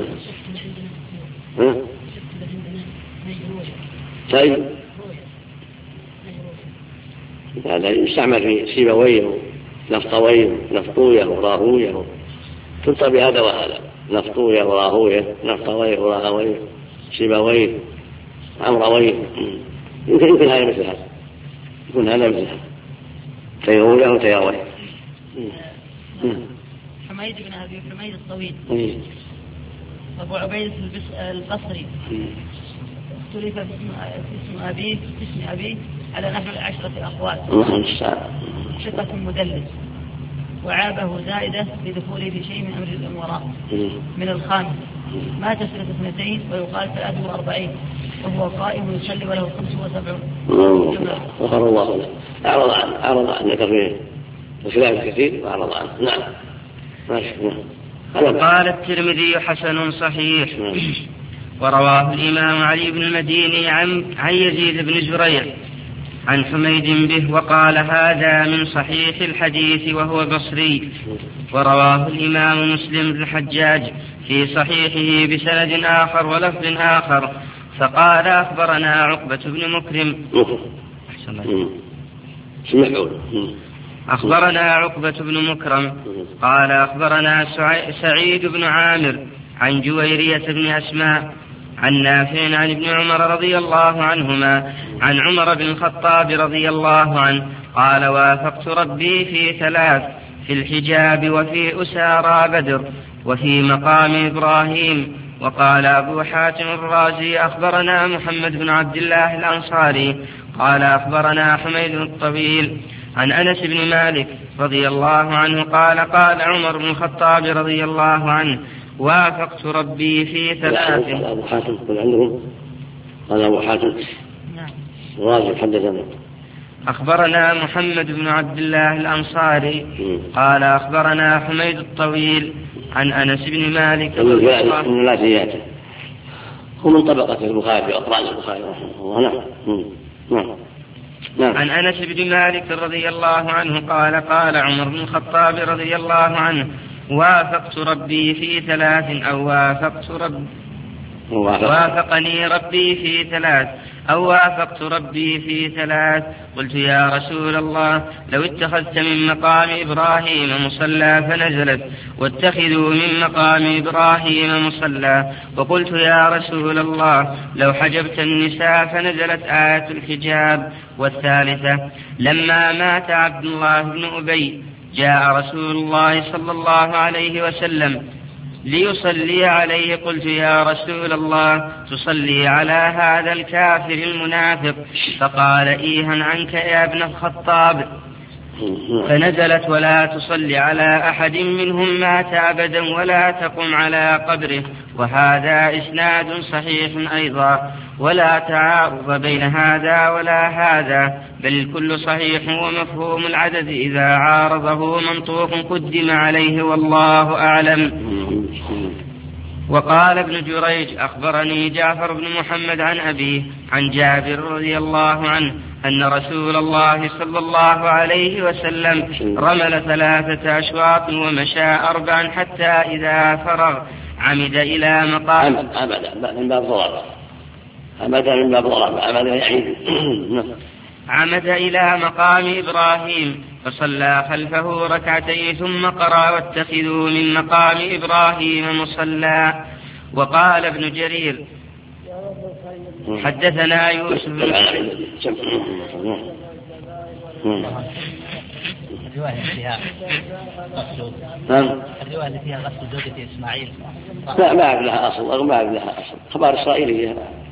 طيب هذا يستعمل في سيبويه نفطويه نفطويه وراهويه، تنطق بهذا وهذا، نفطويه وراهويه نفطويه وراهويه سيبويه عمرويه، يمكن هذا مثل هذا، يكون هذا مثل هذا تيرويه وتيرويه. حميد بن أبي حميد الطويل أبو عبيد البصري، اختلف في اسم أبيه على نحو 10 أقوال. ثقة مدلس، وعابه زائدة بدخوله في شيء من أمر الأمراء من الخامس، مات سنة 2 ويقال 43، وهو قائم يصلي وله 75. غفر الله له. أعرض عن ذكر فيه وخلاف كثير وأعرض عنه. نعم. وقال الترمذي حسن صحيح. ورواه الإمام علي بن المديني عن يزيد بن زريع عن حميد به، وقال هذا من صحيح الحديث وهو بصري. ورواه الإمام مسلم بن الحجاج في صحيحه بسند آخر ولفظ آخر، فقال أخبرنا عقبة بن مكرم أخبرنا عقبة بن مكرم قال أخبرنا سعيد بن عامر عن جويرية بن أسماء عن نافع عن ابن عمر رضي الله عنهما عن عمر بن الخطاب رضي الله عنه قال: وافقت ربي في 3، في الحجاب وفي أسارى بدر وفي مقام إبراهيم. وقال أبو حاتم الرازي أخبرنا محمد بن عبد الله الأنصاري قال أخبرنا حميد الطويل عن أنس بن مالك رضي الله عنه قال قال عمر بن الخطاب رضي الله عنه وافقت ربي في ثلاث. أبو حاتم عندهم قال أبو حاتم الرازي حدثنا أخبرنا محمد بن عبد الله الأنصاري قال أخبرنا حميد الطويل عن أنس بن مالك لا زيادة هو من طبقة البخاري وأقران البخاري رحمه الله. نعم. عن أنس بن مالك رضي الله عنه قال قال عمر بن الخطاب رضي الله عنه وافقت ربي في ثلاث أو وافقني ربي في ثلاث أو وافقت ربي في ثلاث. قلت يا رسول الله لو اتخذت من مقام إبراهيم مصلى فنزلت واتخذوا من مقام إبراهيم مصلى. وقلت يا رسول الله لو حجبت النساء فنزلت آية الحجاب. والثالثة لما مات عبد الله بن أبي جاء رسول الله صلى الله عليه وسلم ليصلي عليه. قلت يا رسول الله تصلي على هذا الكافر المنافق؟ فقال إيها عنك يا ابن الخطاب. فنزلت ولا تصلي على أحد منهم مات أبدا ولا تقم على قبره. وهذا إسناد صحيح أيضا ولا تعارض بين هذا ولا هذا بل الكل صحيح ومفهوم العدد إذا عارضه منطوق قدم عليه والله أعلم. وقال ابن جريج أخبرني جعفر بن محمد عن أبيه عن جابر رضي الله عنه أن رسول الله صلى الله عليه وسلم رمل 3 أشواط ومشى 4 حتى إذا فرغ عمد إلى مقام عمد إلى مقام إبراهيم فصلى خلفه 2 ركعتين ثم قرأ واتخذوا من مقام إبراهيم مصلى. وقال ابن جرير حدثنا يوسف الرواية اللي فيها غسل زوجة إسماعيل ما أعرف لها أصل خبر إسرائيلي.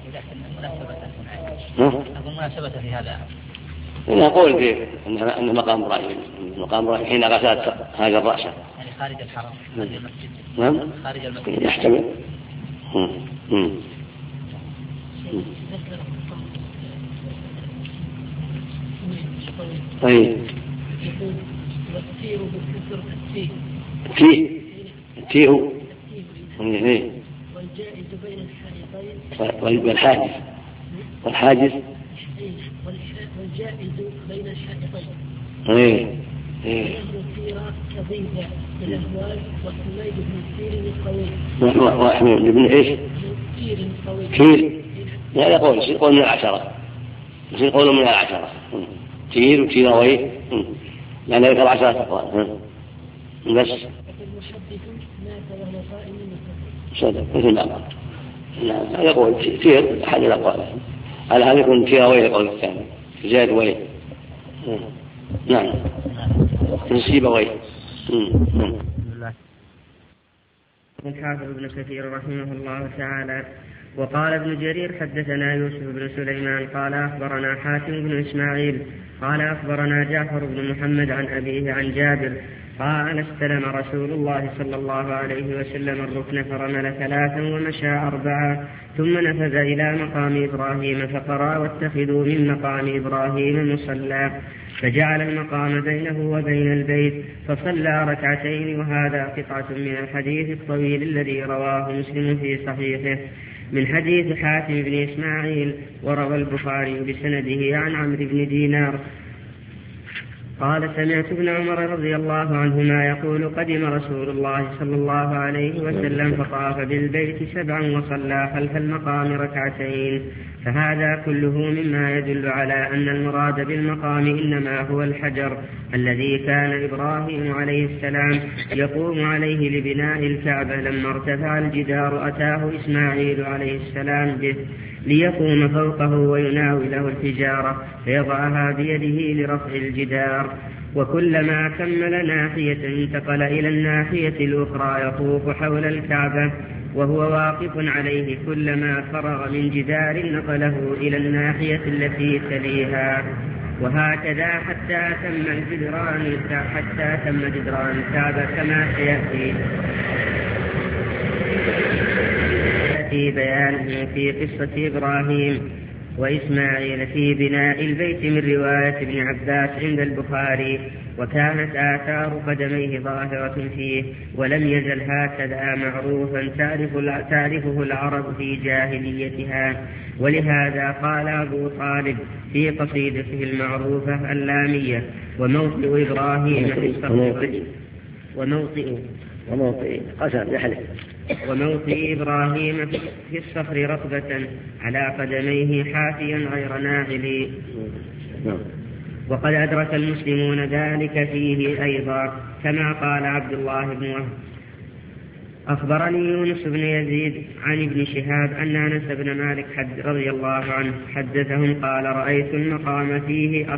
مناسبة في هذا نقول فيه أن مقام إبراهيم حين غسلت هذا الرأس يعني خارج الحرم خارج المسجد. نعم خارج المسجد يحتمل. طيب والتير بالكسر التيه والجائز بين الحائطين والحاجز والجائز بين الحائطين. التير كضيفة الأهوال وحميد بن التير القوي. وحميد بن إيش؟ كير. لا يقول من 10 يقول من 10 تير وتيروي يعني ذكر 10 أقوال بس. المحدث مات وهو صائم صدق مثل ما قال. نعم يقول تير أحد الأقوال على هذا يكون تيروي يقول الثاني زاد وي. نعم نسيب وي. الحافظ ابن كثير رحمه الله تعالى. وقال ابن جرير حدثنا يوسف بن سليمان قال أخبرنا حاتم بن إسماعيل قال أخبرنا جعفر بن محمد عن أبيه عن جابر قال استلم رسول الله صلى الله عليه وسلم الركن فرمل 3 ومشى 4 ثم نفذ إلى مقام إبراهيم فقرأ واتخذوا من مقام إبراهيم مصلى فجعل المقام بينه وبين البيت فصلى 2 ركعتين. وهذا قطعة من الحديث الطويل الذي رواه مسلم في صحيحه من حديث حاتم بن إسماعيل. وروى البخاري بسنده عن عمرو بن دينار قال سمعت ابن عمر رضي الله عنهما يقول قدم رسول الله صلى الله عليه وسلم فطاف بالبيت 7 وصلى خلف المقام 2 ركعتين. فهذا كله مما يدل على أن المراد بالمقام إنما هو الحجر الذي كان إبراهيم عليه السلام يقوم عليه لبناء الكعبة. لما ارتفع الجدار أتاه إسماعيل عليه السلام به ليقوم فوقه ويناوله الحجارة فيضعها بيده لرفع الجدار. الجدار، وكلما كمل ناحية انتقل إلى الناحية الأخرى يطوف حول الكعبة وهو واقف عليه، كلما فرغ من جدار نقله إلى الناحية التي تليها، وهكذا حتى تم جدران الكعبة كما سيأتي بيانه في قصة إبراهيم وإسماعيل في بناء البيت من رواية ابن عباس عند البخاري. وكانت آثار قدميه ظاهرة فيه، ولم يزل هكذا معروفا تعرفه العرب في جاهليتها. ولهذا قال أبو طالب في قصيدته المعروفة اللامية: وموطئ إبراهيم في الصخر وموطئ إبراهيم في الصخر ركبة على قدميه حافيا غير ناعل. وقد أدرك المسلمون ذلك فيه أيضا، كما قال عبد الله بن وهب: أخبرني يونس بن يزيد عن ابن شهاب أن أنس بن مالك رضي الله عنه حدثهم قال: رأيت المقام فيه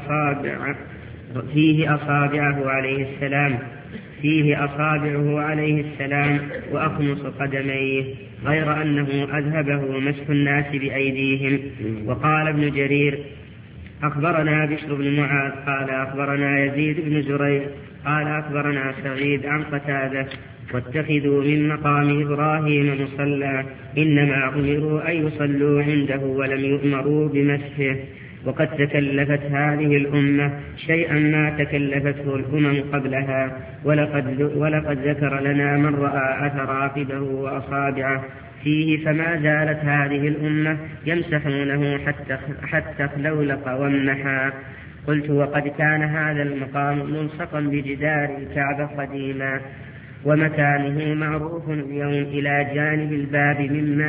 أصابعه عليه السلام وأخمص قدميه، غير أنه أذهبه مسح الناس بأيديهم. وقال ابن جرير: أخبرنا بشر بن معاذ قال أخبرنا يزيد بن زريع قال أخبرنا سعيد عن قتادة: واتخذوا من مقام إبراهيم مصلى، إنما أمروا أن يصلوا عنده ولم يؤمروا بمسحه. وقد تكلفت هذه الأمة شيئا ما تكلفته الأمم قبلها، ولقد ذكر لنا من رأى أثر عقبه وأصابعه فيه، فما زالت هذه الأمة يمسحونه حتى اخلولق وامنحا. قلت: وقد كان هذا المقام ملصقا بجدار الكعبة قديما، ومكانه معروف اليوم إلى جانب الباب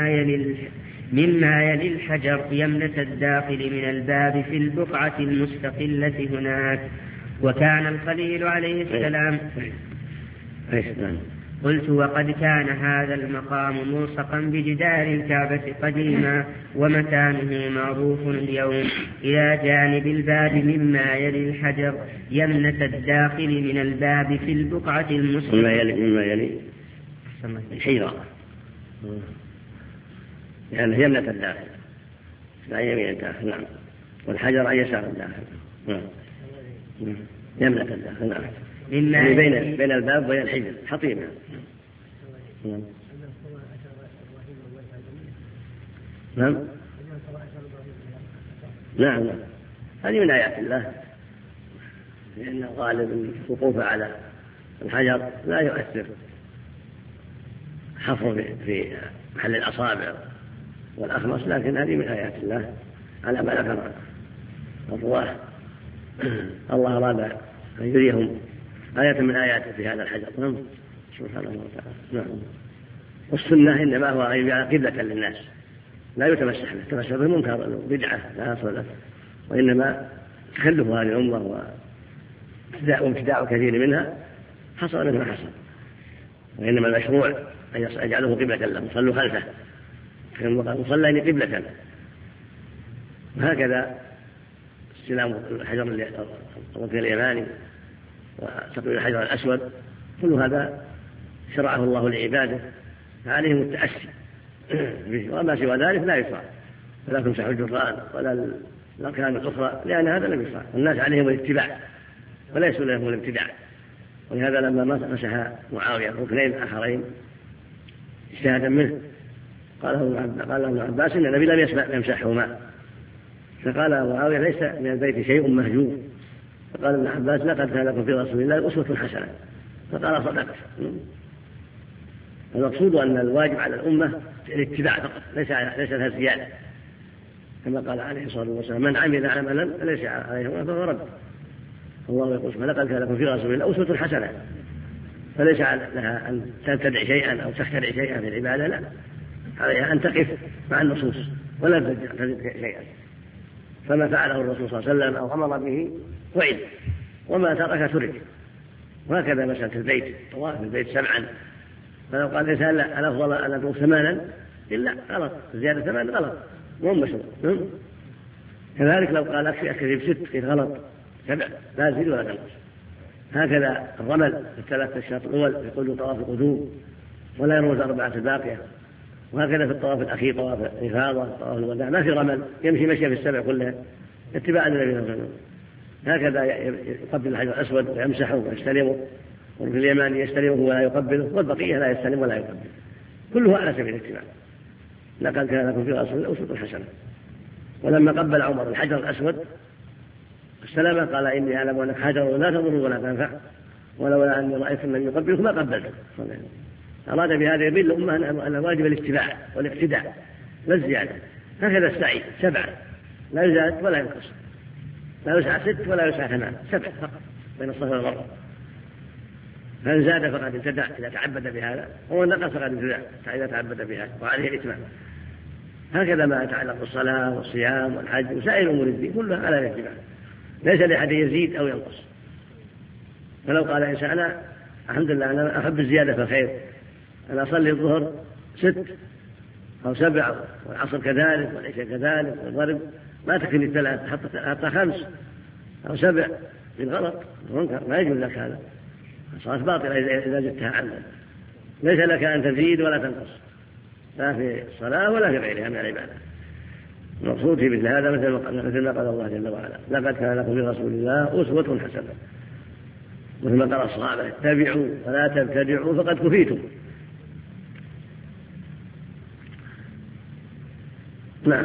مما يلي الحجر يمنة الداخل من الباب في البقعة المستقلة هناك. وكان الخليل عليه السلام. قلت: وقد كان هذا المقام ملصقا بجدار الكعبة قديما، ومكانه معروف اليوم إلى جانب الباب مما يلي الحجر يمنة الداخل من الباب في البقعة المستقلة. مما يلي الحجرة، يعني يمنة الداخل لا يمين الداخل. نعم. والحجر أن يسار الداخل. نعم. يمنة الداخل. نعم. يعني بين الباب وبين الحجر حطيمة. نعم. نعم. نعم. هذه من آيات الله، لأن غالب الوقوف على الحجر لا يؤثر حفر في محل الأصابع والأخمص، لكن هذه من آيات الله على ما ذكر الرواه. الله أراد أن يريهم آية من آياته في هذا الحجر. نعم. سبحانه وتعالى. نعم. والسنة إنما هو أن يجعل قبلة للناس، لا يتمسح به، التمسح به منكر بدعة لا أصل له، وإنما تخلف هذه الأمة وابتداع كثير منها حصل منه ما حصل، وإنما المشروع أن يجعله قبلة له، صلوا خلفه مصلين قبلة. وهكذا استلام الحجر الركن اليماني وتقبيل الحجر الأسود، كل هذا شرعه الله لعباده، فعليهم التأسي به، وما سوى ذلك لا يشرع، ولا تمسحوا الجران ولا الأركان الأخرى، لأن هذا لم يشرع. الناس عليهم الاتباع وليسوا لهم الابتداع. ولهذا لما مسح معاوية ركنين آخرين اجتهادا منه قال ابن عباس إن النبي لم يمسحهما، فقال معاوية ليس من البيت شيء مهجور، فقال ابن عباس لقد كان لكم في رسول الله أسوة حسنة، فقال صدقت. المقصود أن الواجب على الأمة الاتباع فقط، ليس لها زيادة، كما قال عليه الصلاة والسلام: من عمل عملا ليس عليه فهو رد. الله يقول: لقد كان لكم في رسول الله أسوة حسنة، فليس لها أن تبتدع شيئا أو تخترع شيئا في العبادة، لا، عليها أن تقف مع النصوص ولا تزد شيئا. فما فعله الرسول صلى الله عليه وسلم أو أمر به وعد، وما ترك ترك. وهكذا مسألة البيت، طواف البيت 7، فلو قال الإنسان لا الأفضل أن أدعو 8 إلا غلط، زيادة 8 غلط، مو مشروع. كذلك لو قال أكفي ب6 غلط، 7 لا تزيد ولا تنقص. هكذا الرمل الثلاث أشواط الأول يقول طواف القدوم ولا يرمز 4 الباقية. وهكذا في الطواف الأخير طواف الإفاضة طواف الوداع ما في رمل، يمشي مشي في ال7 كلها اتباعا للنبي صلى الله عليه وسلم. هكذا يقبل الحجر الأسود ويمسحه ويستلمه، وفي اليمن يستلمه ولا يقبله، والبقية لا يستلم ولا يقبل، كله على سبيل الاتباع. لقد كان لكم في رسول الله أسوة حسنة. ولما قبل عمر الحجر الأسود السلامة قال إني أعلم أنك حجر لا تضر ولا تنفع، ولولا أني رأيت من يقبلك ما قبلته. أراد بهذا يبين الأمة أن الواجب الاتباع والاقتداء لا الزيادة. هكذا السعي 7 لا يزاد ولا ينقص، لا يسعى 6 ولا يسعى 8، 7 فقط بين الصفا والمروة. فإن زاد فقد ابتدع إذا تعبد بهذا، ومن نقص فقد ابتدع إذا تعبد بهذا، وعليه الإتمام. هكذا ما يتعلق بالصلاة والصيام والحج وسائر أمور الدين كلها على الاتباع، ليس لأحد يزيد أو ينقص. فلو قال إنسان أنا الحمد لله أنا أحب الزيادة في الخير، أنا أصلي الظهر 6 أو 7 والعصر كذلك والعشاء كذلك والمغرب ما تكفيني 3 حتى 5 أو 7 بالغلط والمنكر، ما يجوز لك هذا، الصلاة باطلة إذا زدتها عمدا. ليس لك أن تزيد ولا تنقص لا في الصلاة ولا في غيرها من العبادة. المقصود في مثل هذا مثل ما قال الله جل وعلا لقد كان لكم في رسول الله أسوة حسنة، مثل ما قال الصحابة اتبعوا ولا تبتدعوا فقد كفيتم. نعم.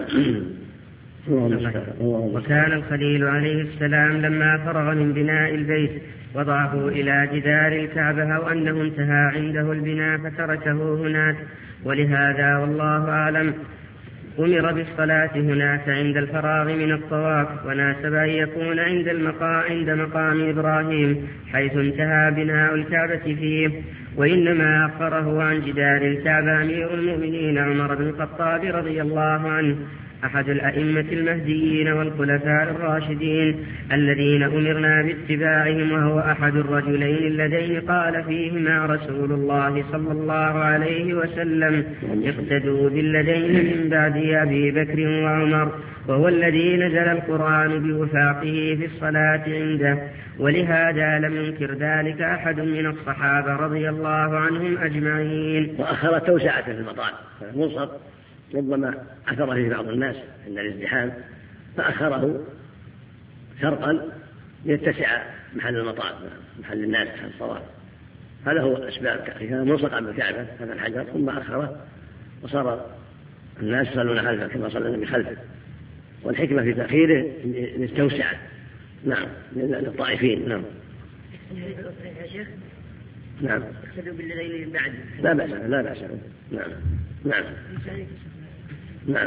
وكان الخليل عليه السلام لما فرغ من بناء البيت وضعه إلى جدار الكعبة أو أنه انتهى عنده البناء فتركه هناك، ولهذا والله أعلم أمر بالصلاة هناك عند الفراغ من الطواف، وناسب أن يكون عند مقام إبراهيم حيث انتهى بناء الكعبة فيه. وإنما أخره عن جدار الكعبة أمير المؤمنين عمر بن الخطاب رضي الله عنه أحد الأئمة المهديين والخلفاء الراشدين الذين أمرنا باتباعهم، وهو أحد الرجلين اللذين قال فيهما رسول الله صلى الله عليه وسلم اقتدوا بالذين من بعد أبي بكر وعمر، وهو الذي نزل القرآن بوفاقه في الصلاة عنده. ولهذا لم ينكر ذلك أحد من الصحابة رضي الله عنهم أجمعين. وأخر توسعة في المطار المنصب ربما أثر فيه بعض الناس عند الازدحام فأخره شرقا ليتسع محل المطار محل الناس محل الصواب. هذا هو أسباب كان ملصقا بالكعبة هذا الحجر ثم أخره وصار الناس يصلون خلفه كما صلى النبي خلفه. والحكمة في تأخيره للتوسعة نعم للطائفين. نعم. يا شيخ نعم. اقتدوا بالذين من بعد. لا بأس لا بأس. نعم نعم نعم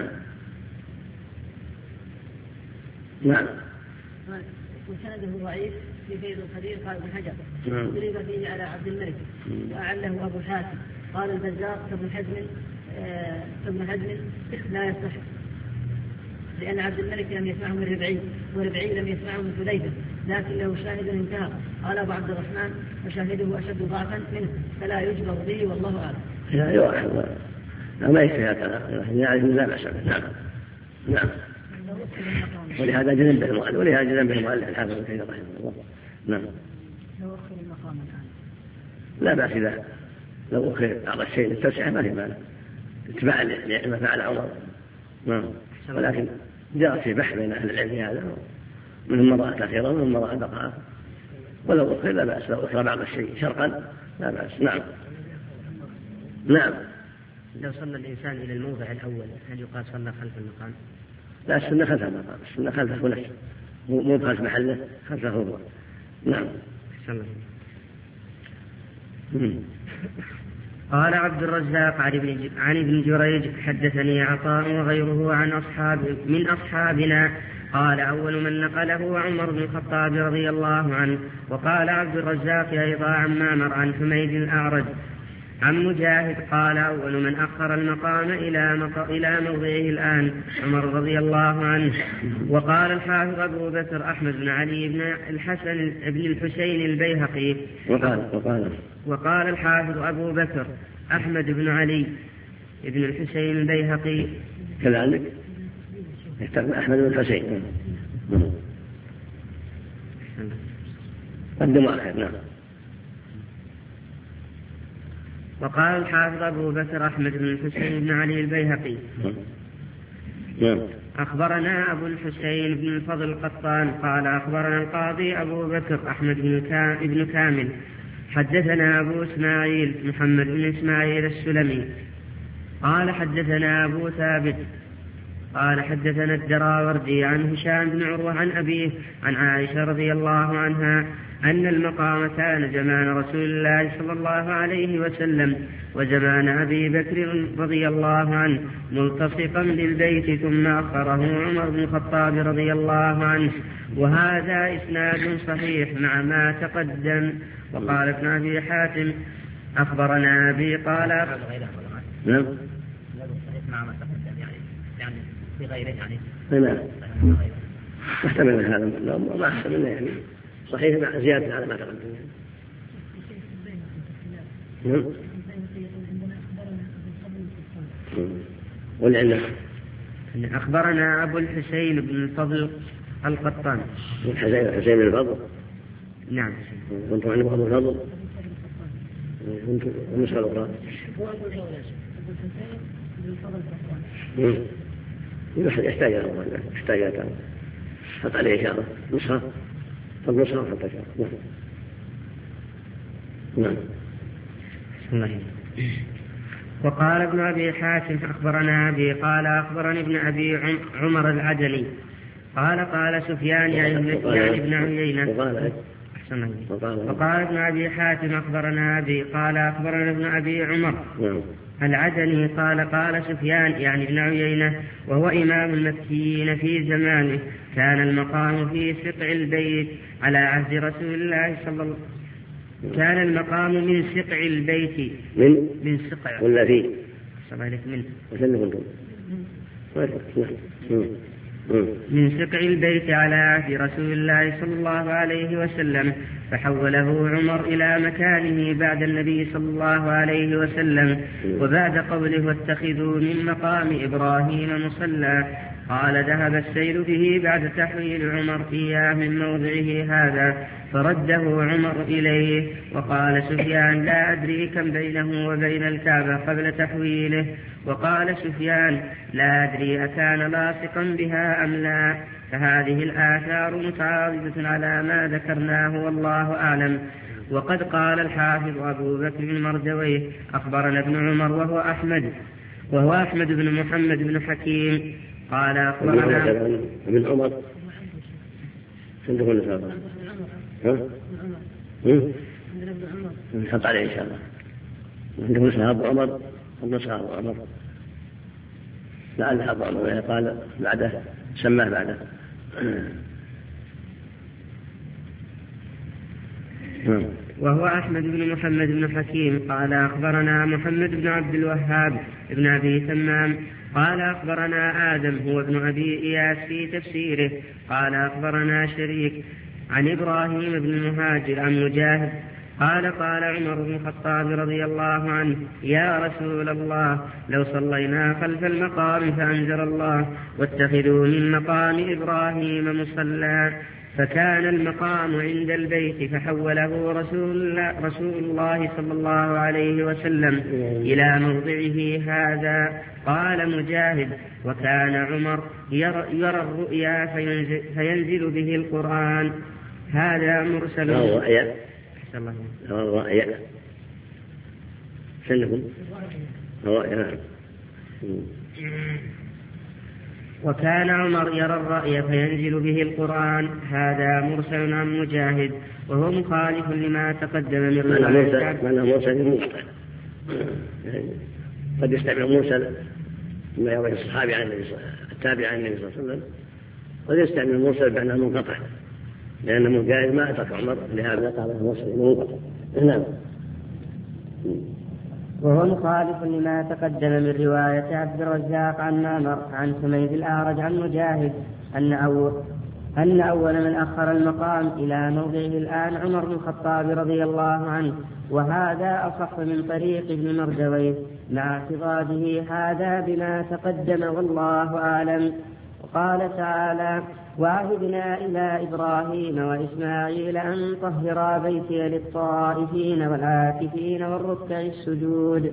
نعم. وسنده ضعيف في فيض القدير قال ابن حجر ضرب فيه على عبد الملك وأعله أبو حاتم. قال البزار ابن حزم لا يصح لأن عبد الملك لم يسمعه من ربعي وربعي لم يسمعه من حذيفة لكن له شاهد انتهى. قال أبو عبد الرحمن وشاهده أشد ضعفا منه فلا يجبر به والله أعلم. ما يكفي هكذا يعني لا بأس. نعم نعم. ولهذا جزم به المؤلف الحافظ ابن حجر رحمه الله. نعم. لو أخر المقام الآن لا بأس إذا لو أخر بعض الشيء للتوسعة ما في مانع اتباعا لما فعل عمر. نعم. ولكن جاء في بحث بين أهل العلم هذا منهم من رأى تأخيرا ومنهم من رأى بقاء ولو أخر لا بأس لو أخر بعض الشيء شرقا لا بأس. نعم نعم. لو صلى الإنسان إلى الموضع الأول هل يقال صلى خلف المقام؟ لا السنة خلف المقام السنة خلفه نفسه مو خلف محله خلفه هو. نعم. قال عبد الرزاق عن ابن جريج حدثني عطاء وغيره من أصحابنا قال أول من نقله عمر بن الخطاب رضي الله عنه. وقال عبد الرزاق أيضا عن معمر عن حميد الأعرج عن مجاهد قال أول من أخر المقام إلى موضعه الآن عمر رضي الله عنه. وقال الحافظ أبو بكر أحمد بن علي بن الحسين البيهقي وقال الحافظ أبو بكر أحمد بن علي بن الحسين البيهقي كذلك أحمد بن الحسين قدموا آخر. نعم. وقال الحافظ أبو بكر أحمد بن الحسين بن علي البيهقي أخبرنا أبو الحسين بن الفضل القطان قال أخبرنا القاضي أبو بكر أحمد بن كامل حدثنا أبو إسماعيل محمد بن إسماعيل السلمي قال حدثنا أبو ثابت قال حدثنا الدراوردي عن هشام بن عروة عن أبيه عن عائشة رضي الله عنها أن المقام كان زمان رسول الله صلى الله عليه وسلم وزمان أبي بكر رضي الله عنه ملتصقا بالبيت ثم أخره عمر بن الخطاب رضي الله عنه. وهذا إسناد صحيح مع ما تقدم. وقال ابن أبي حاتم أخبرنا أبي قال نعم مع ما تقدم يعني بغيره يعني نعم احتمل هذا ما أحسن منه يعني صحيح مع زيادة على ما تقدم. نعم والعلة أخبرنا أبو الحسين بن الفضل القطان الحسين بن الفضل. نعم. كنتم عند أبو الفضل كنتم النسخة الأخرى يحتاج إلى حط عليه إشارة نسخة فالنسخة وحط إشارة. نعم. وقال ابن أبي حاتم أخبرنا أبي قال أخبرني ابن أبي عمر العدني قال سفيان يعني ابن عيينة وقال ابن أبي حاتم أخبرنا أبي قال أخبرنا ابن أبي عمر العدني قال سفيان يعني ابن عيينة وهو إمام المكيين في زمانه كان المقام في سقع البيت على عهد رسول الله صلى الله عليه وسلم. كان المقام من سقع البيت من سقع ولا فيه من سقع البيت على عهد رسول الله صلى الله عليه وسلم فحوله عمر إلى مكانه بعد النبي صلى الله عليه وسلم وبعد قوله واتخذوا من مقام إبراهيم مصلى. قال ذهب السيل به بعد تحويل عمر إياه من موضعه هذا فرده عمر إليه. وقال سفيان لا أدري كم بينه وبين الكعبة قبل تحويله. وقال سفيان لا أدري أكان لاصقا بها أم لا. فهذه الآثار متعارضة على ما ذكرناه والله أعلم. وقد قال الحافظ أبو بكر المردويه أخبرنا ابن عمر وهو أحمد بن محمد بن حكيم قال أخبرنا ابن عمر عندكم نسابة نحط عليه إن شاء الله عندكم نسابة عمر النسابة عمر لعل أبو عمر قال بعده سماه بعده. وهو أحمد بن محمد بن حكيم قال أخبرنا محمد بن عبد الوهاب بن أبي تمام قال أخبرنا آدم هو ابن أبي إياس في تفسيره قال أخبرنا شريك عن إبراهيم بن المهاجر عن مجاهد قال عمر بن الخطاب رضي الله عنه يا رسول الله لو صلينا خلف المقام فأنزل الله واتخذوا من مقام إبراهيم مصلى. فكان المقام عند البيت فحوله رسول الله صلى الله عليه وسلم إلى موضعه هذا. قال مجاهد وكان عمر يرى الرؤيا فينزل به القرآن. هذا مرسل وكان عمر يرى الرأي فينزل به القرآن. هذا مرسل عن مجاهد وهو مخالف لما تقدم من مرسل قد يستعمل مرسل ما يروي الصحابي عن التابع عن النبي صلى الله عليه وسلم قد يستعمل مرسل بأنه منقطع لأن مجاهد ما أترك عمر لهذا قال مرسل منقطع. نعم. وهو مخالف لما تقدم من رواية عبد الرزاق عن معمر عن حميد الأعرج عن مجاهد أن أول من أخر المقام إلى موضعه الآن عمر بن الخطاب رضي الله عنه. وهذا أصح من طريق ابن مردويه مع اعتقاده هذا بما تقدم والله أعلم. قال تعالى: وعهدنا إلى إبراهيم وإسماعيل أن طهرا بيتي للطائفين والعاكفين والركع السجود.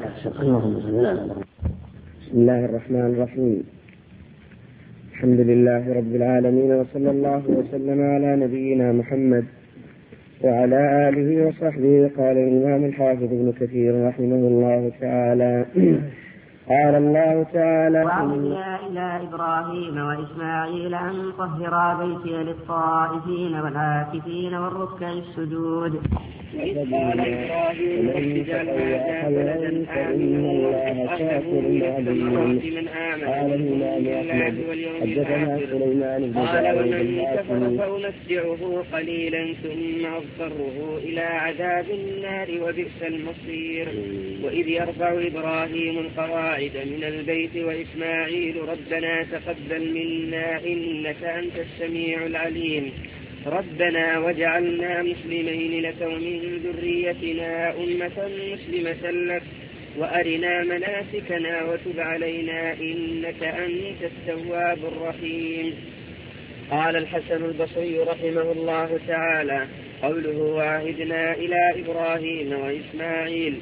بسم الله الرحمن الرحيم. الحمد لله رب العالمين، وصلى الله وسلم على نبينا محمد وعلى آله وصحبه. قال الإمام الحافظ ابن كثير رحمه الله تعالى: قال الله تعالى: وعهدنا إلى إبراهيم وإسماعيل أن طهرا بيتي للطائفين والعاكفين والركع السجود. وإذ قال إبراهيم: رب اجعل هذا بلدا آمنا واجعل من قال الإمام أحمد: حدثنا سليمان بن قال: ومن كفر فأمتعه قليلا ثم أضطره إلى عذاب النار وبئس المصير. وإذ يرفع إبراهيم القواعد من البيت وإسماعيل ربنا تقبل منا إنك أنت السميع العليم ربنا واجعلنا مسلمين لك ومن ذريتنا أمة مسلمة لك وأرنا مناسكنا وتب علينا إنك أنت التواب الرحيم. قال الحسن البصري رحمه الله تعالى: قوله وعهدنا إلى إبراهيم وإسماعيل،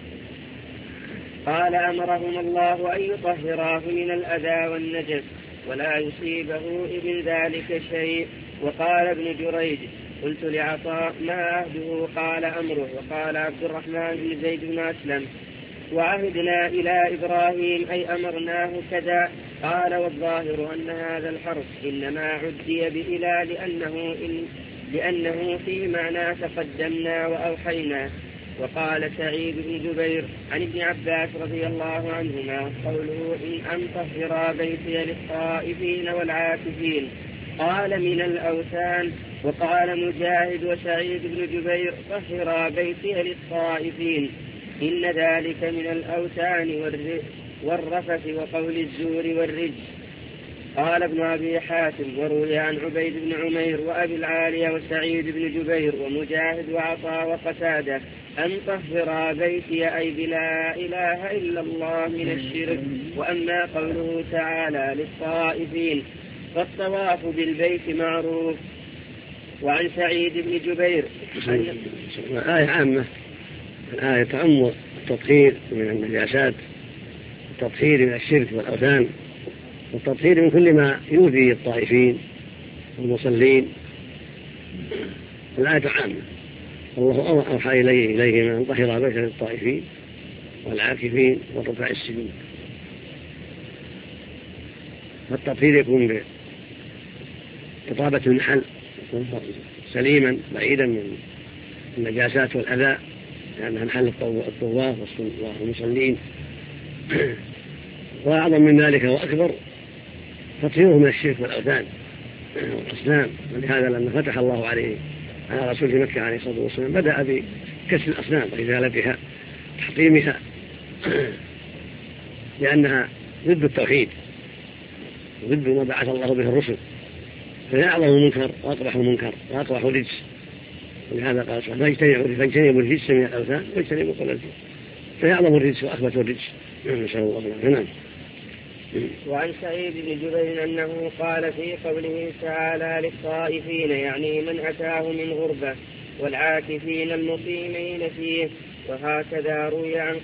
قال أمرهم الله أن يطهراه من الأذى والنجس ولا يصيبه من ذلك شيء. وقال ابن جريج: قلت لعطاء: ما عهده؟ قال أمره. وقال عبد الرحمن بن زيد بن أسلم: وعهدنا إلى إبراهيم أي أمرناه كذا. قال: والظاهر أن هذا الحرف إنما عدي بإلى لأنه في معنى تقدمنا وأوحينا. وقال سعيد بن جبير عن ابن عباس رضي الله عنهما قوله: أن طهرا بيتي للطائفين والعاكفين، قال: من الأوثان. وقال مجاهد وسعيد بن جبير: طهرا بيتي للطائفين، إن ذلك من الأوثان والرفث وقول الزور والرجس. قال ابن أبي حاتم: وروي عن عبيد بن عمير وأبي العالية وسعيد بن جبير ومجاهد وعطاء وقتادة أن طهرا بيتي أي بلا إله إلا الله من الشرك. وأما قوله تعالى للطائفين فالطواف بالبيت معروف. وعن سعيد بن جبير آية عامة، الآية تعم التطهير من النجاسات، التطهير من الشرك والأوثان، والتطهير من كل ما يؤذي الطائفين والمصلين. الآية عامة، الله أوحى إليهم أن طهر بيت للطائفين والعاكفين والركع السجود. فالتطهير يكون بإطابة المحل سليما بعيدا من النجاسات والأذى، لأنها محل الطواف والمصلين. وأعظم من ذلك وأكبر تطهيره من الشرك والأوثان والأصنام. ولهذا لما فتح الله عليه على رسول في مكة عليه الصلاة والسلام بدأ بكسر الأصنام وإزالتها تحطيمها، لأنها ضد التوحيد ضد ما بعث الله به الرسل، فهي أعظم منكر وأقبح منكر وأقبح رجس. ولهذا قال فاجتنبوا الرجس من الأوثان واجتنبوا كل الرجس، فهي أعظم الرجس وأخبث الرجس. نسأل الله العافية. وعن سعيد بن جبير أنه قال في قوله تعالى للطائفين يعني من أتاه من غربة والعاكفين المقيمين فيه. وهكذا روي عن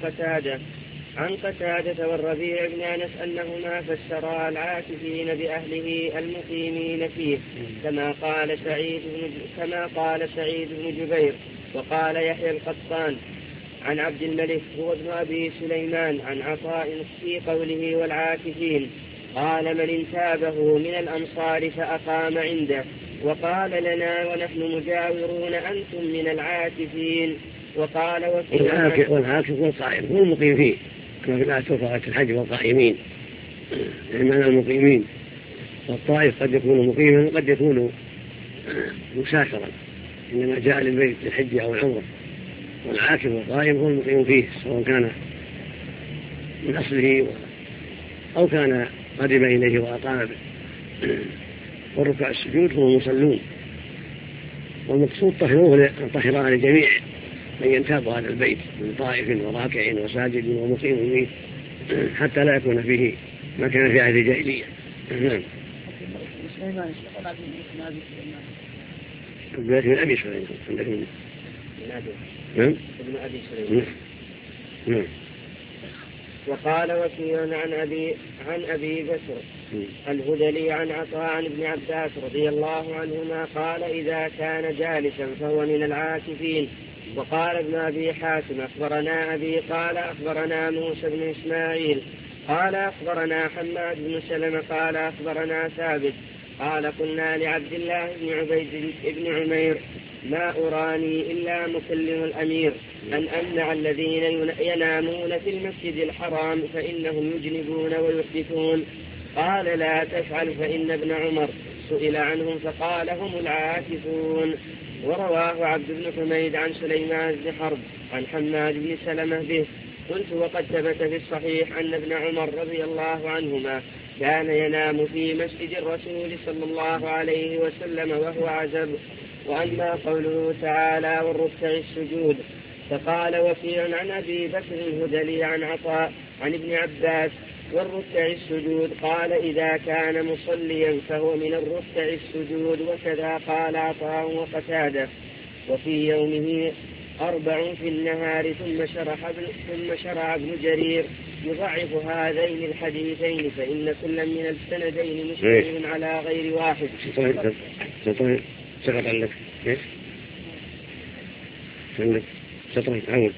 قتادة والربيع بن أنس أنهما فسرا العاكفين بأهله المقيمين فيه كما قال سعيد بن جبير. وقال يحيى القطان عن عبد الملك هو ابن أبي سليمان عن عطاء في قوله والعاكفين قال من انتابه من الأمصار فأقام عنده. وقال لنا ونحن مجاورون أنتم من العاكفين. وقال والعاكف والقائم هو المقيم فيه كما في الآية في الحج والقائمين، يعني معنى المقيمين. والطائف قد يكون مقيما وقد يكون مسافرا إنما جاء للبيت للحج أو العمرة. والعاكف والقائم هو المقيم فيه سواء كان من أصله أو كان قدم إليه وأقام به. والركع السجود هم المصلون، والمقصود طهرها لجميع من ينتاب هذا البيت من طائف وراكع وساجد ومقيم فيه حتى لا يكون فيه ما كان في عهد الجاهلية. سليمان يقول عبد بن أبي سليمان. البيت من أبي سليمان عندك من ابن أبي سليمان. نعم. وقال وكيع عن أبي بكر الهذلي عن عطاء عن ابن عباس رضي الله عنهما قال إذا كان جالسا فهو من العاكفين. وقال ابن أبي حاتم أخبرنا أبي قال أخبرنا موسى بن إسماعيل قال أخبرنا حماد بن سلمة قال أخبرنا ثابت قال قلنا لعبد الله بن عبيد بن عمير ما أراني إلا مكلم الأمير أن أمنع الذين ينامون في المسجد الحرام فإنهم يجنبون ويحدثون. قال لا تفعل فإن ابن عمر سئل عنهم فقال هم العاكفون. ورواه عبد بن حميد عن سليمان بن حرب عن حماد بن سلمة به. قلت وقد ثبت في الصحيح أن ابن عمر رضي الله عنهما كان ينام في مسجد الرسول صلى الله عليه وسلم وهو عزب. وأما قوله تعالى والركع السجود فقال وكيع عن أبي بكر الهذلي عن عطاء عن ابن عباس والركع السجود قال إذا كان مصليا فهو من الركع السجود. وكذا قال عطاء وقتادة. وفي يومه 4 في النهار ثم شرع ابن جرير يضعف هذين الحديثين فإن كل من السندين مشتمل على غير واحد. سقط عندك ايش؟ عندك سطر تعود.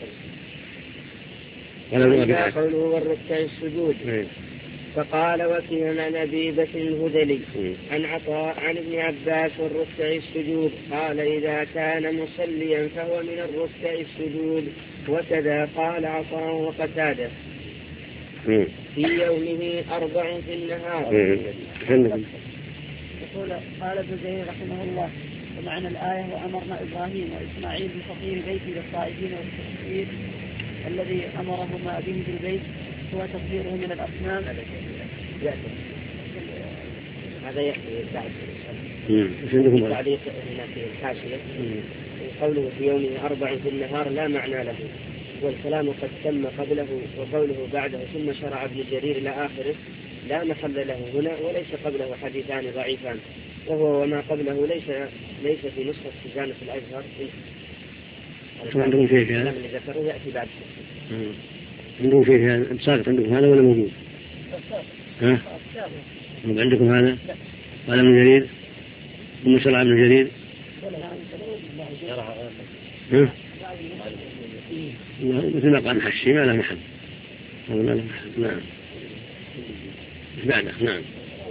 قوله والركع السجود فقال وكيع عن أبي بكر الهذلي عن عطاء عن ابن عباس والركع السجود قال إذا كان مصليا فهو من الركع السجود. وكذا قال عطاء وقتادة. في يومه 4 في النهار. يقول قال ابن جرير رحمه الله ومعنى الآية وأمرنا إبراهيم وإسماعيل بتطهير بيتي للطائفين والتطهير الذي أمرهما به بالبيت هو تطهيره من الأصنام. هذا يأتي بعد في الحاشية. قوله في يومه 4 في النهار لا معنى له والكلام قد تم قبله. وقوله بعده ثم شرع ابن جرير إلى آخره لا محل له هنا وليس قبله حديثان ضعيفان وهو وما قبله ليس في نسخة خزانة الأزهر. عندهم شيء في هذا؟ اللي ذكره يأتي بعد. عندهم شيء في هذا ساقط عندكم هذا ولا موجود؟ ها؟ عندكم هذا؟ قال ابن جرير ثم شرع ابن جرير. مثل ما قال حشي ما له محل. نعم. بعده. نعم.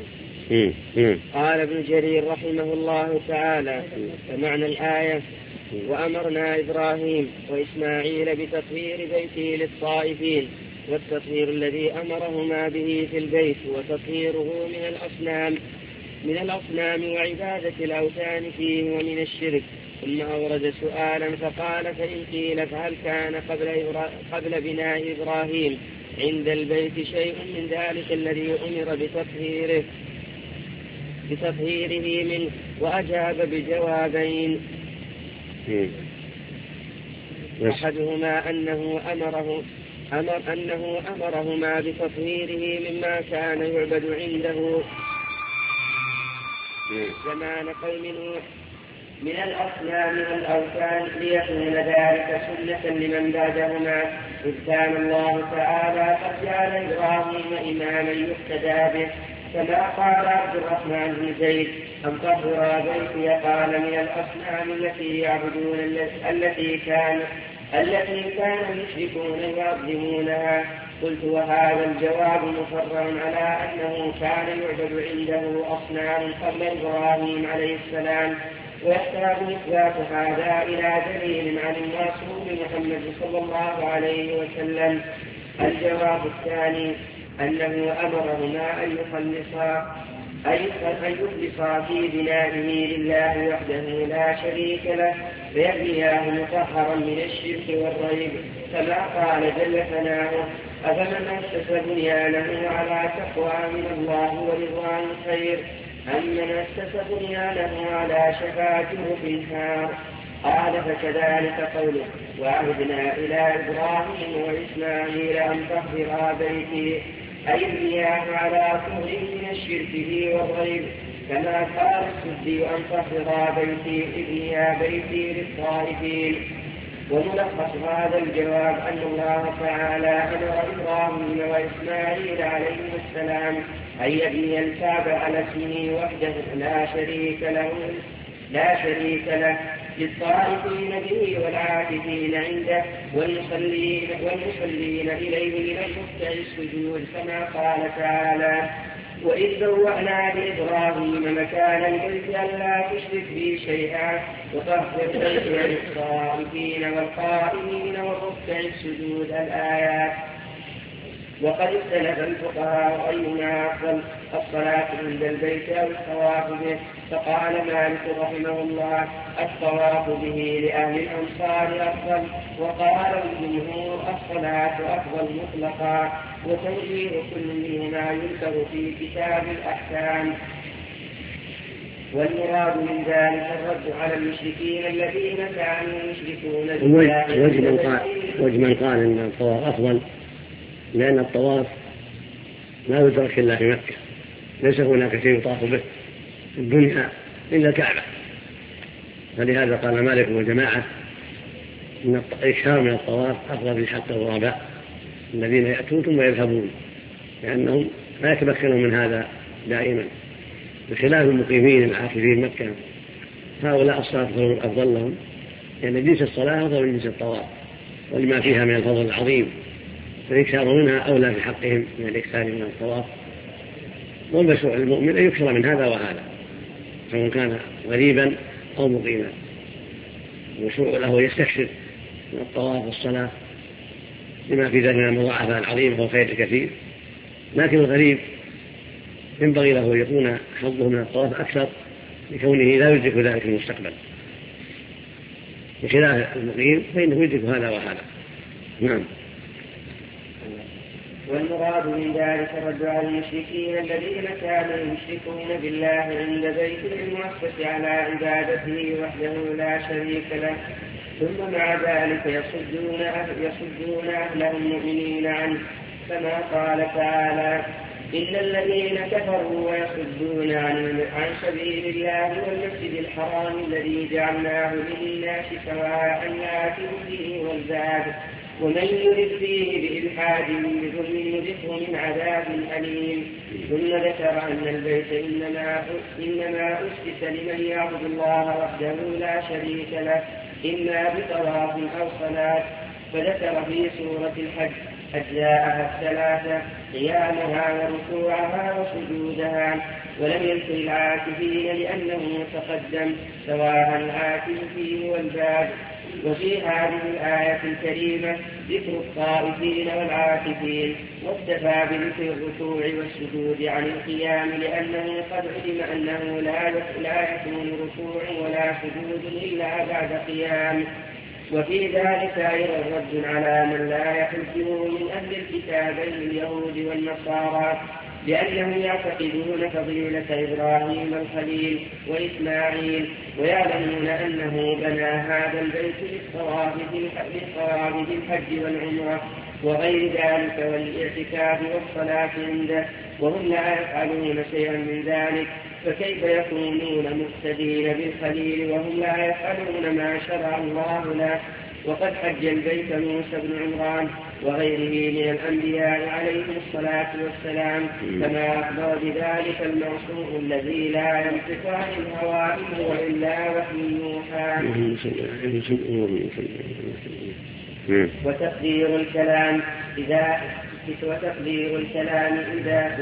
قال ابن جرير رحمه الله تعالى فمعنى الآية وأمرنا إبراهيم وإسماعيل بتطهير بيته للطائفين والتطهير الذي أمرهما به في البيت وتطهيره من الأصنام وعبادة الأوثان فيه ومن الشرك. ثم أورد سؤالا فقال فإن قيل فهل كان قبل بناء إبراهيم عند البيت شيء من ذلك الذي أمر بتطهيره منه؟ وأجاب بجوابين. أحدهما أنه أمرهما بتطهيره مما كان يعبد عنده زمان قوم نوح من الأصنام والأوثان ليكون ذلك سنة لمن بعدهما إذ كان الله تعالى قد جعل إبراهيم إماما يقتدى به كما قال عبد الرحمن بن زيد أن طهر بيتي قال من الأصنام التي يعبدون التي كان المشركون يعظمونها. قلت وهذا الجواب مفرع على أنه كان يعبد عنده أصنام قبل إبراهيم عليه السلام ويحتاج إثبات هذا إلى دليل عن الرسول محمد صلى الله عليه وسلم. الجواب الثاني أنه أمرهما أن يخلصا في بنائه لله وحده لا شريك له فيبنياه مطهرا من الشرك والريب كما قال جل ثناؤه أفمن أسس بنيانه على تقوى من الله ورضوان خير أمن أسس بنيانه على شفا جرف النار. قال فكذلك قوله وعهدنا إلى إبراهيم وإسماعيل أن طهرا بيتي أي المياه على طهر من الشرك والريب كما قال السدي أن طهرا بيتي ابنيا بيتي للطائفين. وملخص هذا الجواب أن الله تعالى أمر إبراهيم وإسماعيل عليهما السلام أن يبني الكعبة على اسمه وحده لا شريك له للطائفين به والعاكفين عنده والمصلين إليه من الركع السجود، كما قال تعالى: وإذ بوأنا لإبراهيم مكان البيت ألا تشرك بي شيئا وطهر بيتي للطائفين والقائمين والركع السجود. الآيات. وقد اختلف الفقهاء أيهما أفضل، الصلاة عند البيت أو الطواف به، فقال مالك رحمه الله: الطواف به لأهل الأمصار أفضل، وقال الجمهور: الصلاة أفضل مطلقا، وتوجيه كل منهما يذكر في كتاب الأحكام. والمراد من ذلك الرد على المشركين الذين كانوا يشركون بالله. وجه من قال إن الطواف أفضل لأن الطواف لا يدرك إلا في مكة، ليس هناك شيء يطاف به في الدنيا إلا الكعبة، فلهذا قال مالك وجماعة إن الإكثار من الطواف أفضل في حق الغرباء الذين يأتون ثم يذهبون، لأنهم لا يتمكنون من هذا دائما، بخلاف المقيمين العاكفين مكة. هؤلاء الصلاة أفضل لهم، لأن جنس الصلاة أفضل من جنس الطواف ولما فيها من الفضل العظيم، فالإكثار منها أولى في حقهم من الإكثار من الطواف. والمشروع المؤمن أن يكثر من هذا وهذا سواء كان غريبا أو مقيما. المشروع له يستكثر من الطواف والصلاة لما في ذلك من المضاعفة العظيمة والخير الكثير، لكن الغريب ينبغي له أن يكون حظه من الطواف أكثر لكونه لا يدرك ذلك في المستقبل، بخلاف المقيم فإنه يدرك هذا وهذا. نعم. والمراد من ذلك الرد على المشركين الذين كانوا يشركون بالله عند بيته المؤسس على عبادته وحده لا شريك له، ثم مع ذلك يصدون أهله المؤمنين عنه، كما قال تعالى: إن الذين كفروا ويصدون عن سبيل الله والمسجد الحرام الذي جعلناه للناس سواء الآكل فيه والباد ومن يرد فيه بإلحاد بظلم يذقه من عذاب أليم. ثم ذكر أن البيت إنما أسس لمن يعبد الله وحده لا شريك له إما بطواف أو صلاة، فذكر في سورة الحج أجزاءها الثلاثة: قيامها وركوعها وسجودها، ولم يذكر العاكفين لأنه تقدم سواء العاكف فيه والباب. وفي هذه الآية الكريمة ذكر الطائفين والعاكفين، واكتفى بذكر الركوع والسجود عن القيام لأنه قد علم أنه لا يكون ركوع ولا سجود إلا بعد قيام. وفي ذلك أيضا رد على من لا يحجه من أهل الكتابين اليهود والنصارى، لأنهم يعتقدون فضيلة إبراهيم الخليل وإسماعيل، ويعلمون أنه بنى هذا البيت للطواف بالحج والعمرة وغير ذلك والاعتكاف والصلاة عنده، وهم لا يفعلون شيئا من ذلك، فكيف يكونون مقتدين بالخليل وهم لا يفعلون ما شرع الله له؟ وقد حج البيت موسى بن عمران وغيره من الأنبياء عليهم الصلاة والسلام، كما أخبر بذلك المعصوم الذي لا ينطق عن الهوى إن هو إلا وحي يوحى. وتقدير الكلام إذا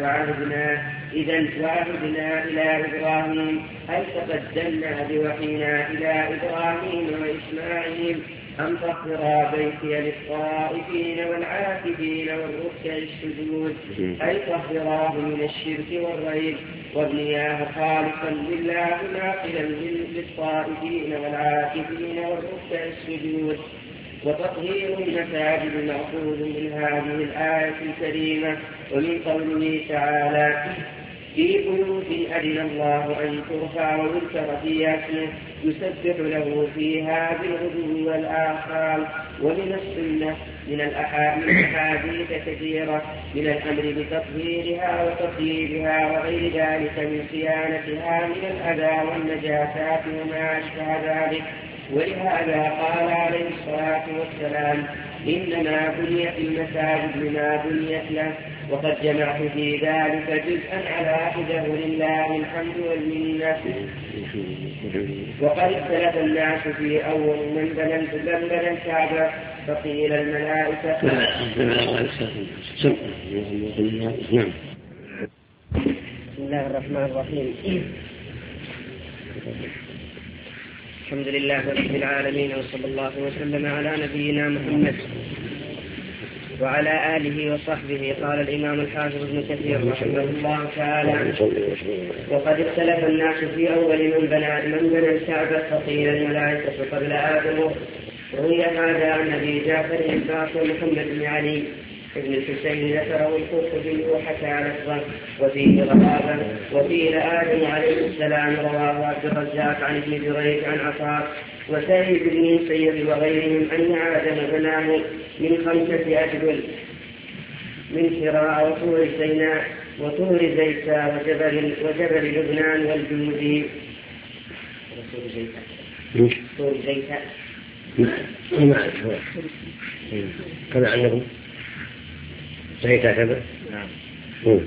وعهدنا إلى إبراهيم أي تقدمنا بوحينا إلى إبراهيم وإسماعيل أن طهرا بيتي للطائفين والعاكفين والركع السجود، أي طهراه من الشرك والريب وابنياه خالصا لله ناقلا للطائفين والعاكفين والركع السجود. وتطهير المساجد مأخوذ من هذه الآية الكريمة ومن قوله تعالى: في بيوت أذن الله أن ترفع ويذكر فيها اسمه يسبح له فيها بالغدو والآصال. ومن السنة من الأحاديث كثيرة من الأمر بتطهيرها وتطييبها وغير ذلك من صيانتها من الأذى والنجاسات وما أشبه ذلك. ولهذا قال عليه الصلاة والسلام إنما بنيت المساجد لما بنيت له. وقد جمعت في ذلك جزءا على حده لله الحمد والمنة. وقد اختلف الناس في أول من بنى الكعبة فقيل الملائكة. بسم الله الرحمن الرحيم. الحمد لله رب العالمين وصلى الله وسلم على نبينا محمد وعلى آله وصحبه. قال الإمام الحافظ ابن كثير رحمه الله تعالى وقد اختلف الناس في أول من بنى الكعبة فقيل الملائكة قبل آدم. روي هذا عن أبي جعفر الباقر محمد بن علي ابن الحسين ذكره القرطبي وحكى لفظه وفيه غرابة. وقيل آدم عليه السلام. رواه عبد الرزاق عن ابن جريج عن عطاء وسعيد بن المسيب وغيرهم أن آدم بناه من 5 أجبل من حراء وطور سيناء وطور زيتا وجبل لبنان والجودي. طور زيتا ما أعرف كذا عنكم زيتا كذا. نعم.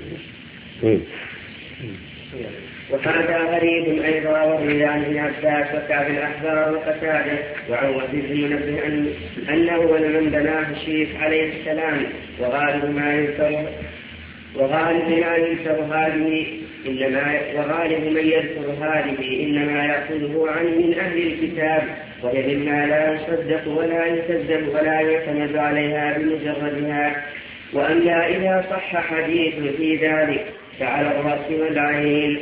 وهذا غريب أيضا. وروي عن ابن عباس وكعب الأحبار وقتادة وعن وهب بن منبه أنه من بناه الشريف عليه السلام. وغالب ما يذكر هذه إنما يأخذه عن من أهل الكتاب وهي مما لا يصدق ولا يكذب ولا يعتمد عليها بمجردها. وأما إذا صح حديث في ذلك فعلى الرأس والعين.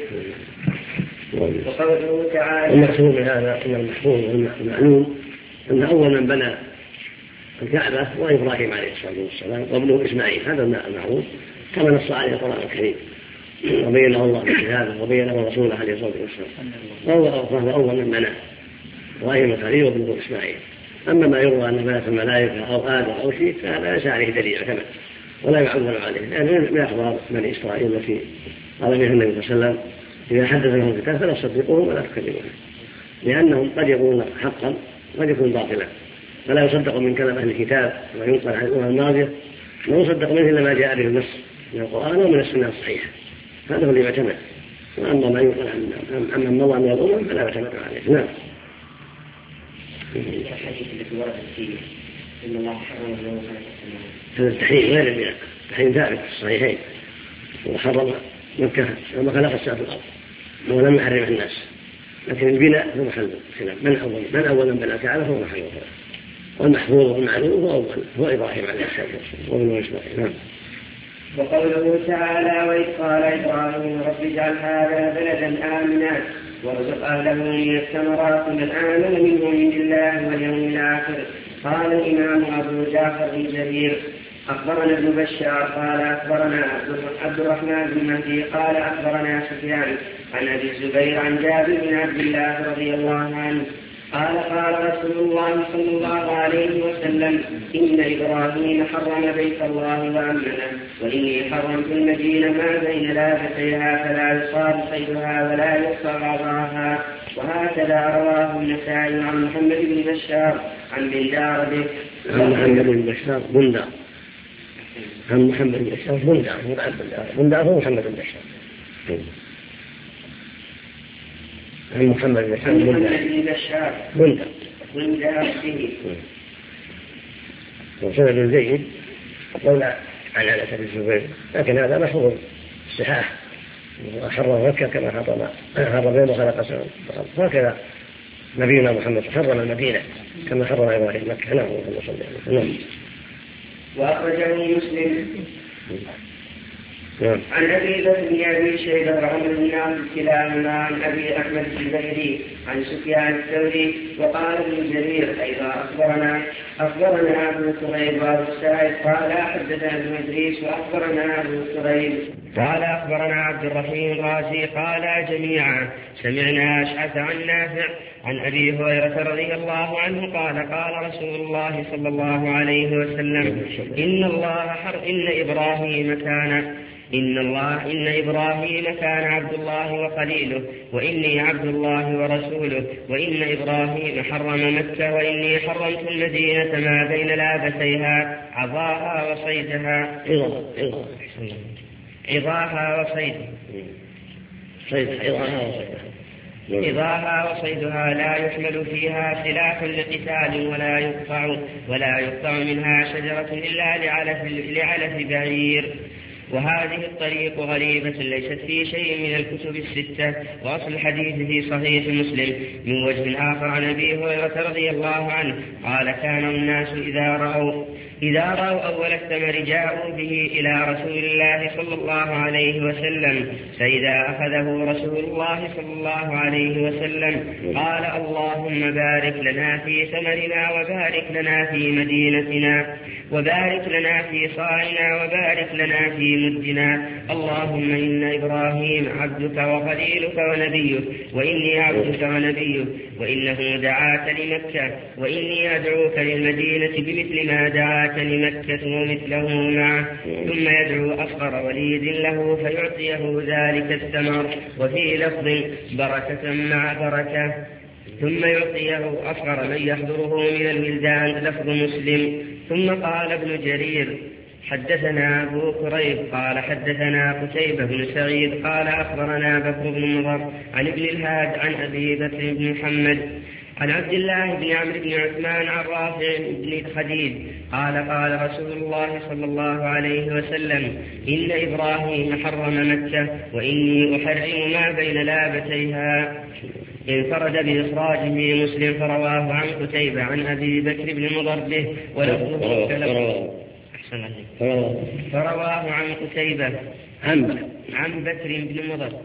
وقوله تعالى المقصود بهذا أن المحفوظ والمعلوم أن أول من بنى الكعبة هو إبراهيم عليه الصلاة والسلام وابنه إسماعيل. هذا المعروف كما نص عليه القرآن الكريم وبينه الله في كتابه وبينه رسوله عليه الصلاة والسلام. فهو أول من بنى إبراهيم الخليل وابنه إسماعيل. أما ما يروى أن بنت الملائكة أو آدم أو شيء فهذا ليس عليه دليل يعتمد ولا يعول عليه لأنه من أخبار بني إسرائيل التي قال بها النبي صلى الله عليه وسلم إذا حدث لهم الكتاب فلا تصدقوهم ولا تكذبوهم لأنهم قد يقولون حقا وقد يكون باطلا. فلا يصدق من كلام أهل الكتاب وينقل عن الأمم الماضية لا يصدق منه إلا ما جاء به النص من القرآن ومن السنة الصحيحة. هذا هو اللي يعتمد. وأما ما ينقل عن مضى من الأمم فلا يعتمد عليه. نعم. الحديث التي وردت فيه إن الله حرم اليوم هذا التحريم غير البناء. التحريم ثابت في الصحيحين. وحرم مكة لما خلق السماء في الأرض ولم يحرمها الناس. لكن البناء هو محل الخلاف. من أول من بنى الكعبة هو محل الخلاف. والمحفوظ والمعلوم هو إبراهيم عليه السلام وابنه إسماعيل. نعم. وقوله تعالى وإذ قال إبراهيم رب اجعل هذا بلدا آمنا وارزق أهله من الثمرات من آمن منهم بالله واليوم الآخر. قال الإمام أبو جعفر بن جرير أخبرنا ابن بشار قال أخبرنا عبد الرحمن بن مهدي قال أخبرنا سفيان عن أبي الزبير عن جابر بن عبد الله رضي الله عنه قال قال رسول الله صلى الله عليه وسلم إن إبراهيم حرم بيت الله وأمنه وإني حرمت المدينة ما بين لابتيها فلا يصاب صيدها ولا يقطع غضاها. وهكذا رواه النسائي عن محمد بن بشار عن بندار به. عن محمد بن بشار بندار. عن محمد بن بشار بندار. بندار هو محمد بن بشار. عن محمد بن بشار بندار. وسند جيد لولا عن أبي الزبير لكن هذا محفوظ الصحاح. وحرم مكة كما حرم يوم خلق السماوات والأرض. هكذا نبينا محمد حرم المدينة كما حرم إبراهيم مكة. نعم. وأخرجه مسلم عن أبي بكر بن أبي شيبة وعمرو بن عبد كلاهما عن أبي أحمد الزبيري عن سفيان الثوري. وقال ابن جرير أيضا أخبرنا أبو كريب وأبو السائب قال حدثنا ابن إدريس وأخبرنا أبو كريب قال أخبرنا عبد الرحيم الرازي قال جميعا سمعنا أشعث عن نافع عن أبي هريرة رضي الله عنه قال قال رسول الله صلى الله عليه وسلم إن إبراهيم كان عبد الله وخليله وإني عبد الله ورسوله وإن إبراهيم حرم مكة وإني حرمت المدينة ما بين لابتيها عظاها وصيدها لا يحمل فيها سلاح لقتال ولا يقطع منها شجرة إلا لعلف بعير. وهذه الطريق غريبة ليست في شيء من الكتب الستة. وأصل الحديث في صحيح مسلم من وجه آخر عن أبي هريرة رضي الله عنه قال كان الناس إذا رأوا أول الثمر جاءوا به إلى رسول الله صلى الله عليه وسلم فإذا أخذه رسول الله صلى الله عليه وسلم قال اللهم بارك لنا في ثمرنا وبارك لنا في مدينتنا وبارك لنا في صاعنا وبارك لنا في مدنا. اللهم إن إبراهيم عبدك وخليلك ونبيك وإني عبدك ونبيك وإنه دعاك لمكة وإني أدعوك للمدينة بمثل ما دعاك لمكة ومثله معه. ثم يدعو أصغر وليد له فيعطيه ذلك الثمر. وفي لفظ بركة مع بركة. ثم يعطيه أصغر من يحضره من الولدان لفظ مسلم. ثم قال ابن جرير حدثنا أبو كريب قال حدثنا قتيبة بن سعيد قال أخبرنا بكر بن مضر عن ابن الهاد عن أبي بكر بن محمد عن عبد الله بن عمرو بن عثمان عن رافع بن خديج قال قال رسول الله صلى الله عليه وسلم إن إبراهيم حرم مكة وإني أحرم ما بين لابتيها. انفرد بإخراجه مسلم فرواه عن قتيبة عن أبي بكر بن مضر به فرواه عن قتيبة عن بكر بن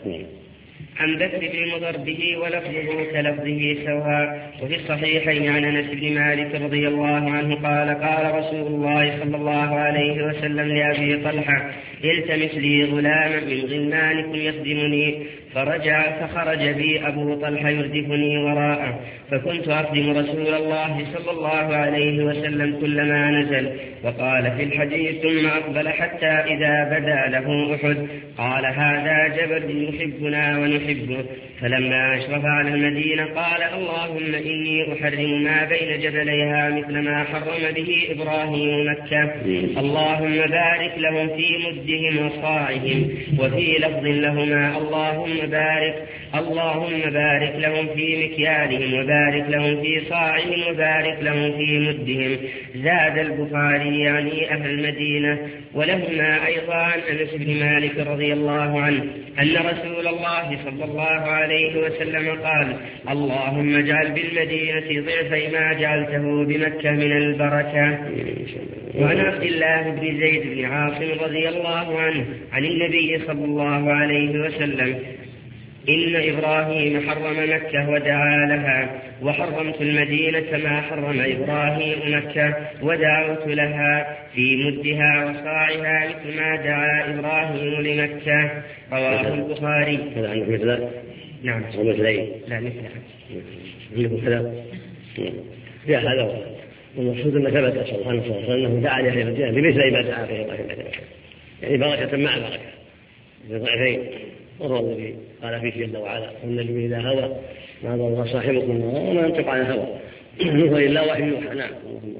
مضر به ولفظه كلفظه سواء. وفي الصحيحين عن أنس بن مالك رضي الله عنه قال قال رسول الله صلى الله عليه وسلم لأبي طلحة التمس لي غلاما من غلمانكم يخدمني فخرج بي أبو طلحة يردفني وراءه فكنت أخدم رسول الله صلى الله عليه وسلم كلما نزل. وقال في الحديث ثم أقبل حتى إذا بدا له أحد قال هذا جبل يحبنا ونحبه. فلما أشرف على المدينة قال اللهم إني أحرم ما بين جبليها مثل ما حرم به إبراهيم مكة. اللهم بارك لهم في مدهم وصاعهم. وفي لفظ لهما اللهم بارك لهم في مكيالهم وبارك لهم في صاعهم وبارك لهم في مدهم. زاد البخاري يعني أهل المدينة. ولهما أيضا عن أنس بن مالك رضي الله عنه أن رسول الله صلى الله عليه وسلم قال اللهم اجعل بالمدينة ضعفي ما جعلته بمكة من البركة. وعن عبد الله بن زيد بن عاصم رضي الله عنه عن النبي صلى الله عليه وسلم إن إبراهيم حرم مكة ودعا لها وحرمت المدينة ما حرم إبراهيم مكة ودعوت لها في مدها وصاعها مثل ما دعا إبراهيم لمكة. رواه البخاري. هذا عندك مثل؟ نعم. ومثلين؟ لا مثل. مثل؟ جاء هذا والمقصود أن ثبت سبحانه وتعالى أنه دعا لأهل المدينة بمثل ما دعا به إبراهيم مكة يعني بركة مع بركة بضعفين. وهو الذي قال فيه جل وعلا والنجم إذا هوى ما ضل صاحبكم وما ينطق عن الهوى وإلا وحي يوحى. نعم.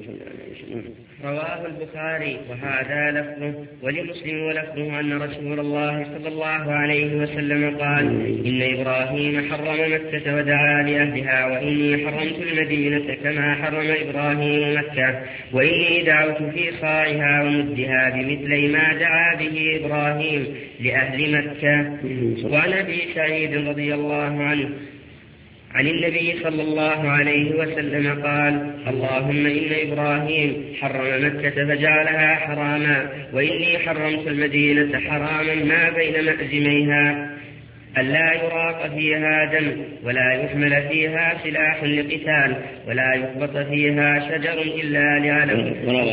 رواه البخاري وهذا لفظه. ولمسلم ولفظه أن رسول الله صلى الله عليه وسلم قال إن إبراهيم حرم مكة ودعا لأهلها وإني حرمت المدينة كما حرم إبراهيم مكة وإني دعوت في صاعها ومدها بمثل ما دعا به إبراهيم لأهل مكة. وعن أبي سعيد رضي الله عنه عن النبي صلى الله عليه وسلم قال: اللهم إن إبراهيم حرم مكة فجعلها حراما، وإني حرمت المدينة حراما ما بين مأزميها، ألا يراق فيها دم، ولا يحمل فيها سلاح لقتال، ولا يخبط فيها شجر إلا لعلم.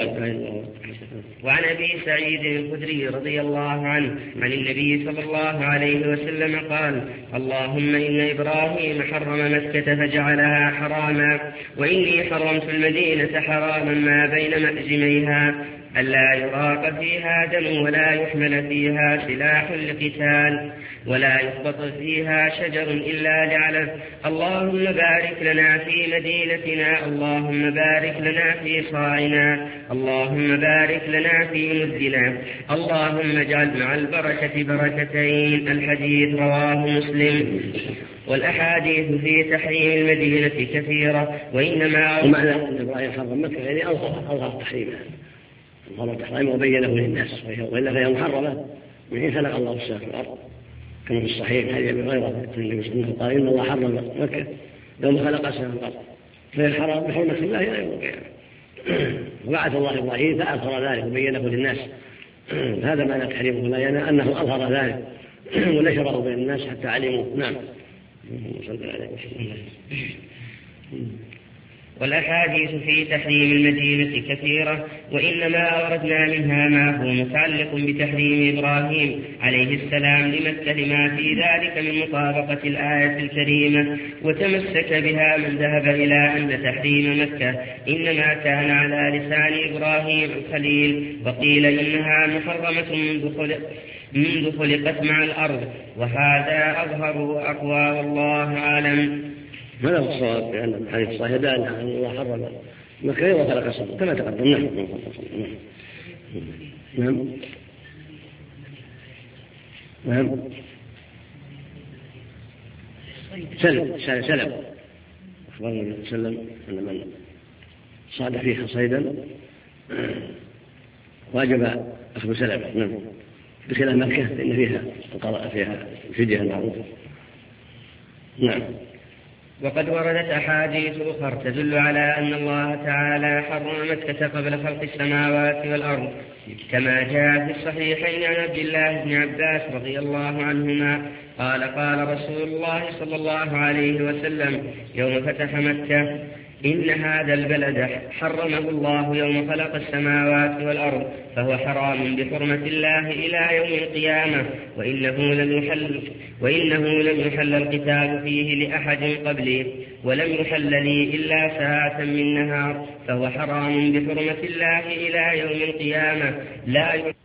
وعن أبي سعيد الخدري رضي الله عنه عن النبي صلى الله عليه وسلم قال: اللهم إن إبراهيم حرم مكة فجعلها حراما، وإني حرمت المدينة حراما ما بين مأزميها، ألا يراق فيها دم، ولا يحمل فيها سلاح لقتال، ولا يخبط فيها شجر إلا لعلف. اللهم بارك لنا في مدينتنا، اللهم بارك لنا في صاعنا، اللهم بارك لنا في مدنا، اللهم اجعل مع البركة بركتين. الحديث رواه مسلم. والأحاديث في تحريم المدينة كثيرة، ومعنى أن إبراهيم حرم مكة يعني أظهر تحريمها، أظهر تحريمه وبينه للناس، وإلا فهي محرمة من حين خلق الله السماوات والأرض، كما في الصحيح حديث أبي هريرة النبي صلى الله عليه وسلم قال: إن الله حرم مكة يوم خلق السماوات والأرض، فهي الحرام بحرمة الله إلى يوم القيامة. وبعث الله إبراهيم فأظهر ذلك وبينه للناس، هذا معنى تحريمه لا يعني أنه أظهر ذلك ونشره بين الناس حتى علموا. نعم. والأحاديث في تحريم المدينة كثيرة، وإنما أوردنا منها ما هو متعلق بتحريم إبراهيم عليه السلام لمكة لما في ذلك من مطابقة الآية الكريمة، وتمسك بها من ذهب إلى أن تحريم مكة إنما كان على لسان إبراهيم الخليل، وقيل إنها محرمة منذ خلقت مع الأرض، وهذا أظهر وأقوى والله أعلم. هذا هو الصواب، لأن الحديث الصحيح دال أن الله حرم مكة يوم خلق السماء كما تقدم. نعم. نعم. سلم أخبر النبي صلى الله عليه وسلم أن من صاد فيها صيدا واجب أخذ سلمه. نعم. بخلاف مكة فإن فيها فدية المعروفة. نعم. وقد وردت أحاديث أخرى تدل على أن الله تعالى حرم مكة قبل خلق السماوات والأرض، كما جاء في الصحيحين عن عبد الله بن عباس رضي الله عنهما قال: قال رسول الله صلى الله عليه وسلم يوم فتح مكة: إن هذا البلد حرمه الله يوم خلق السماوات والأرض، فهو حرام بحرمة الله إلى يوم القيامة، وإنه لم يحل القتال فيه لأحد قبلي، ولم يحل لي إلا ساعة من نهار، فهو حرام بحرمة الله إلى يوم القيامة، لا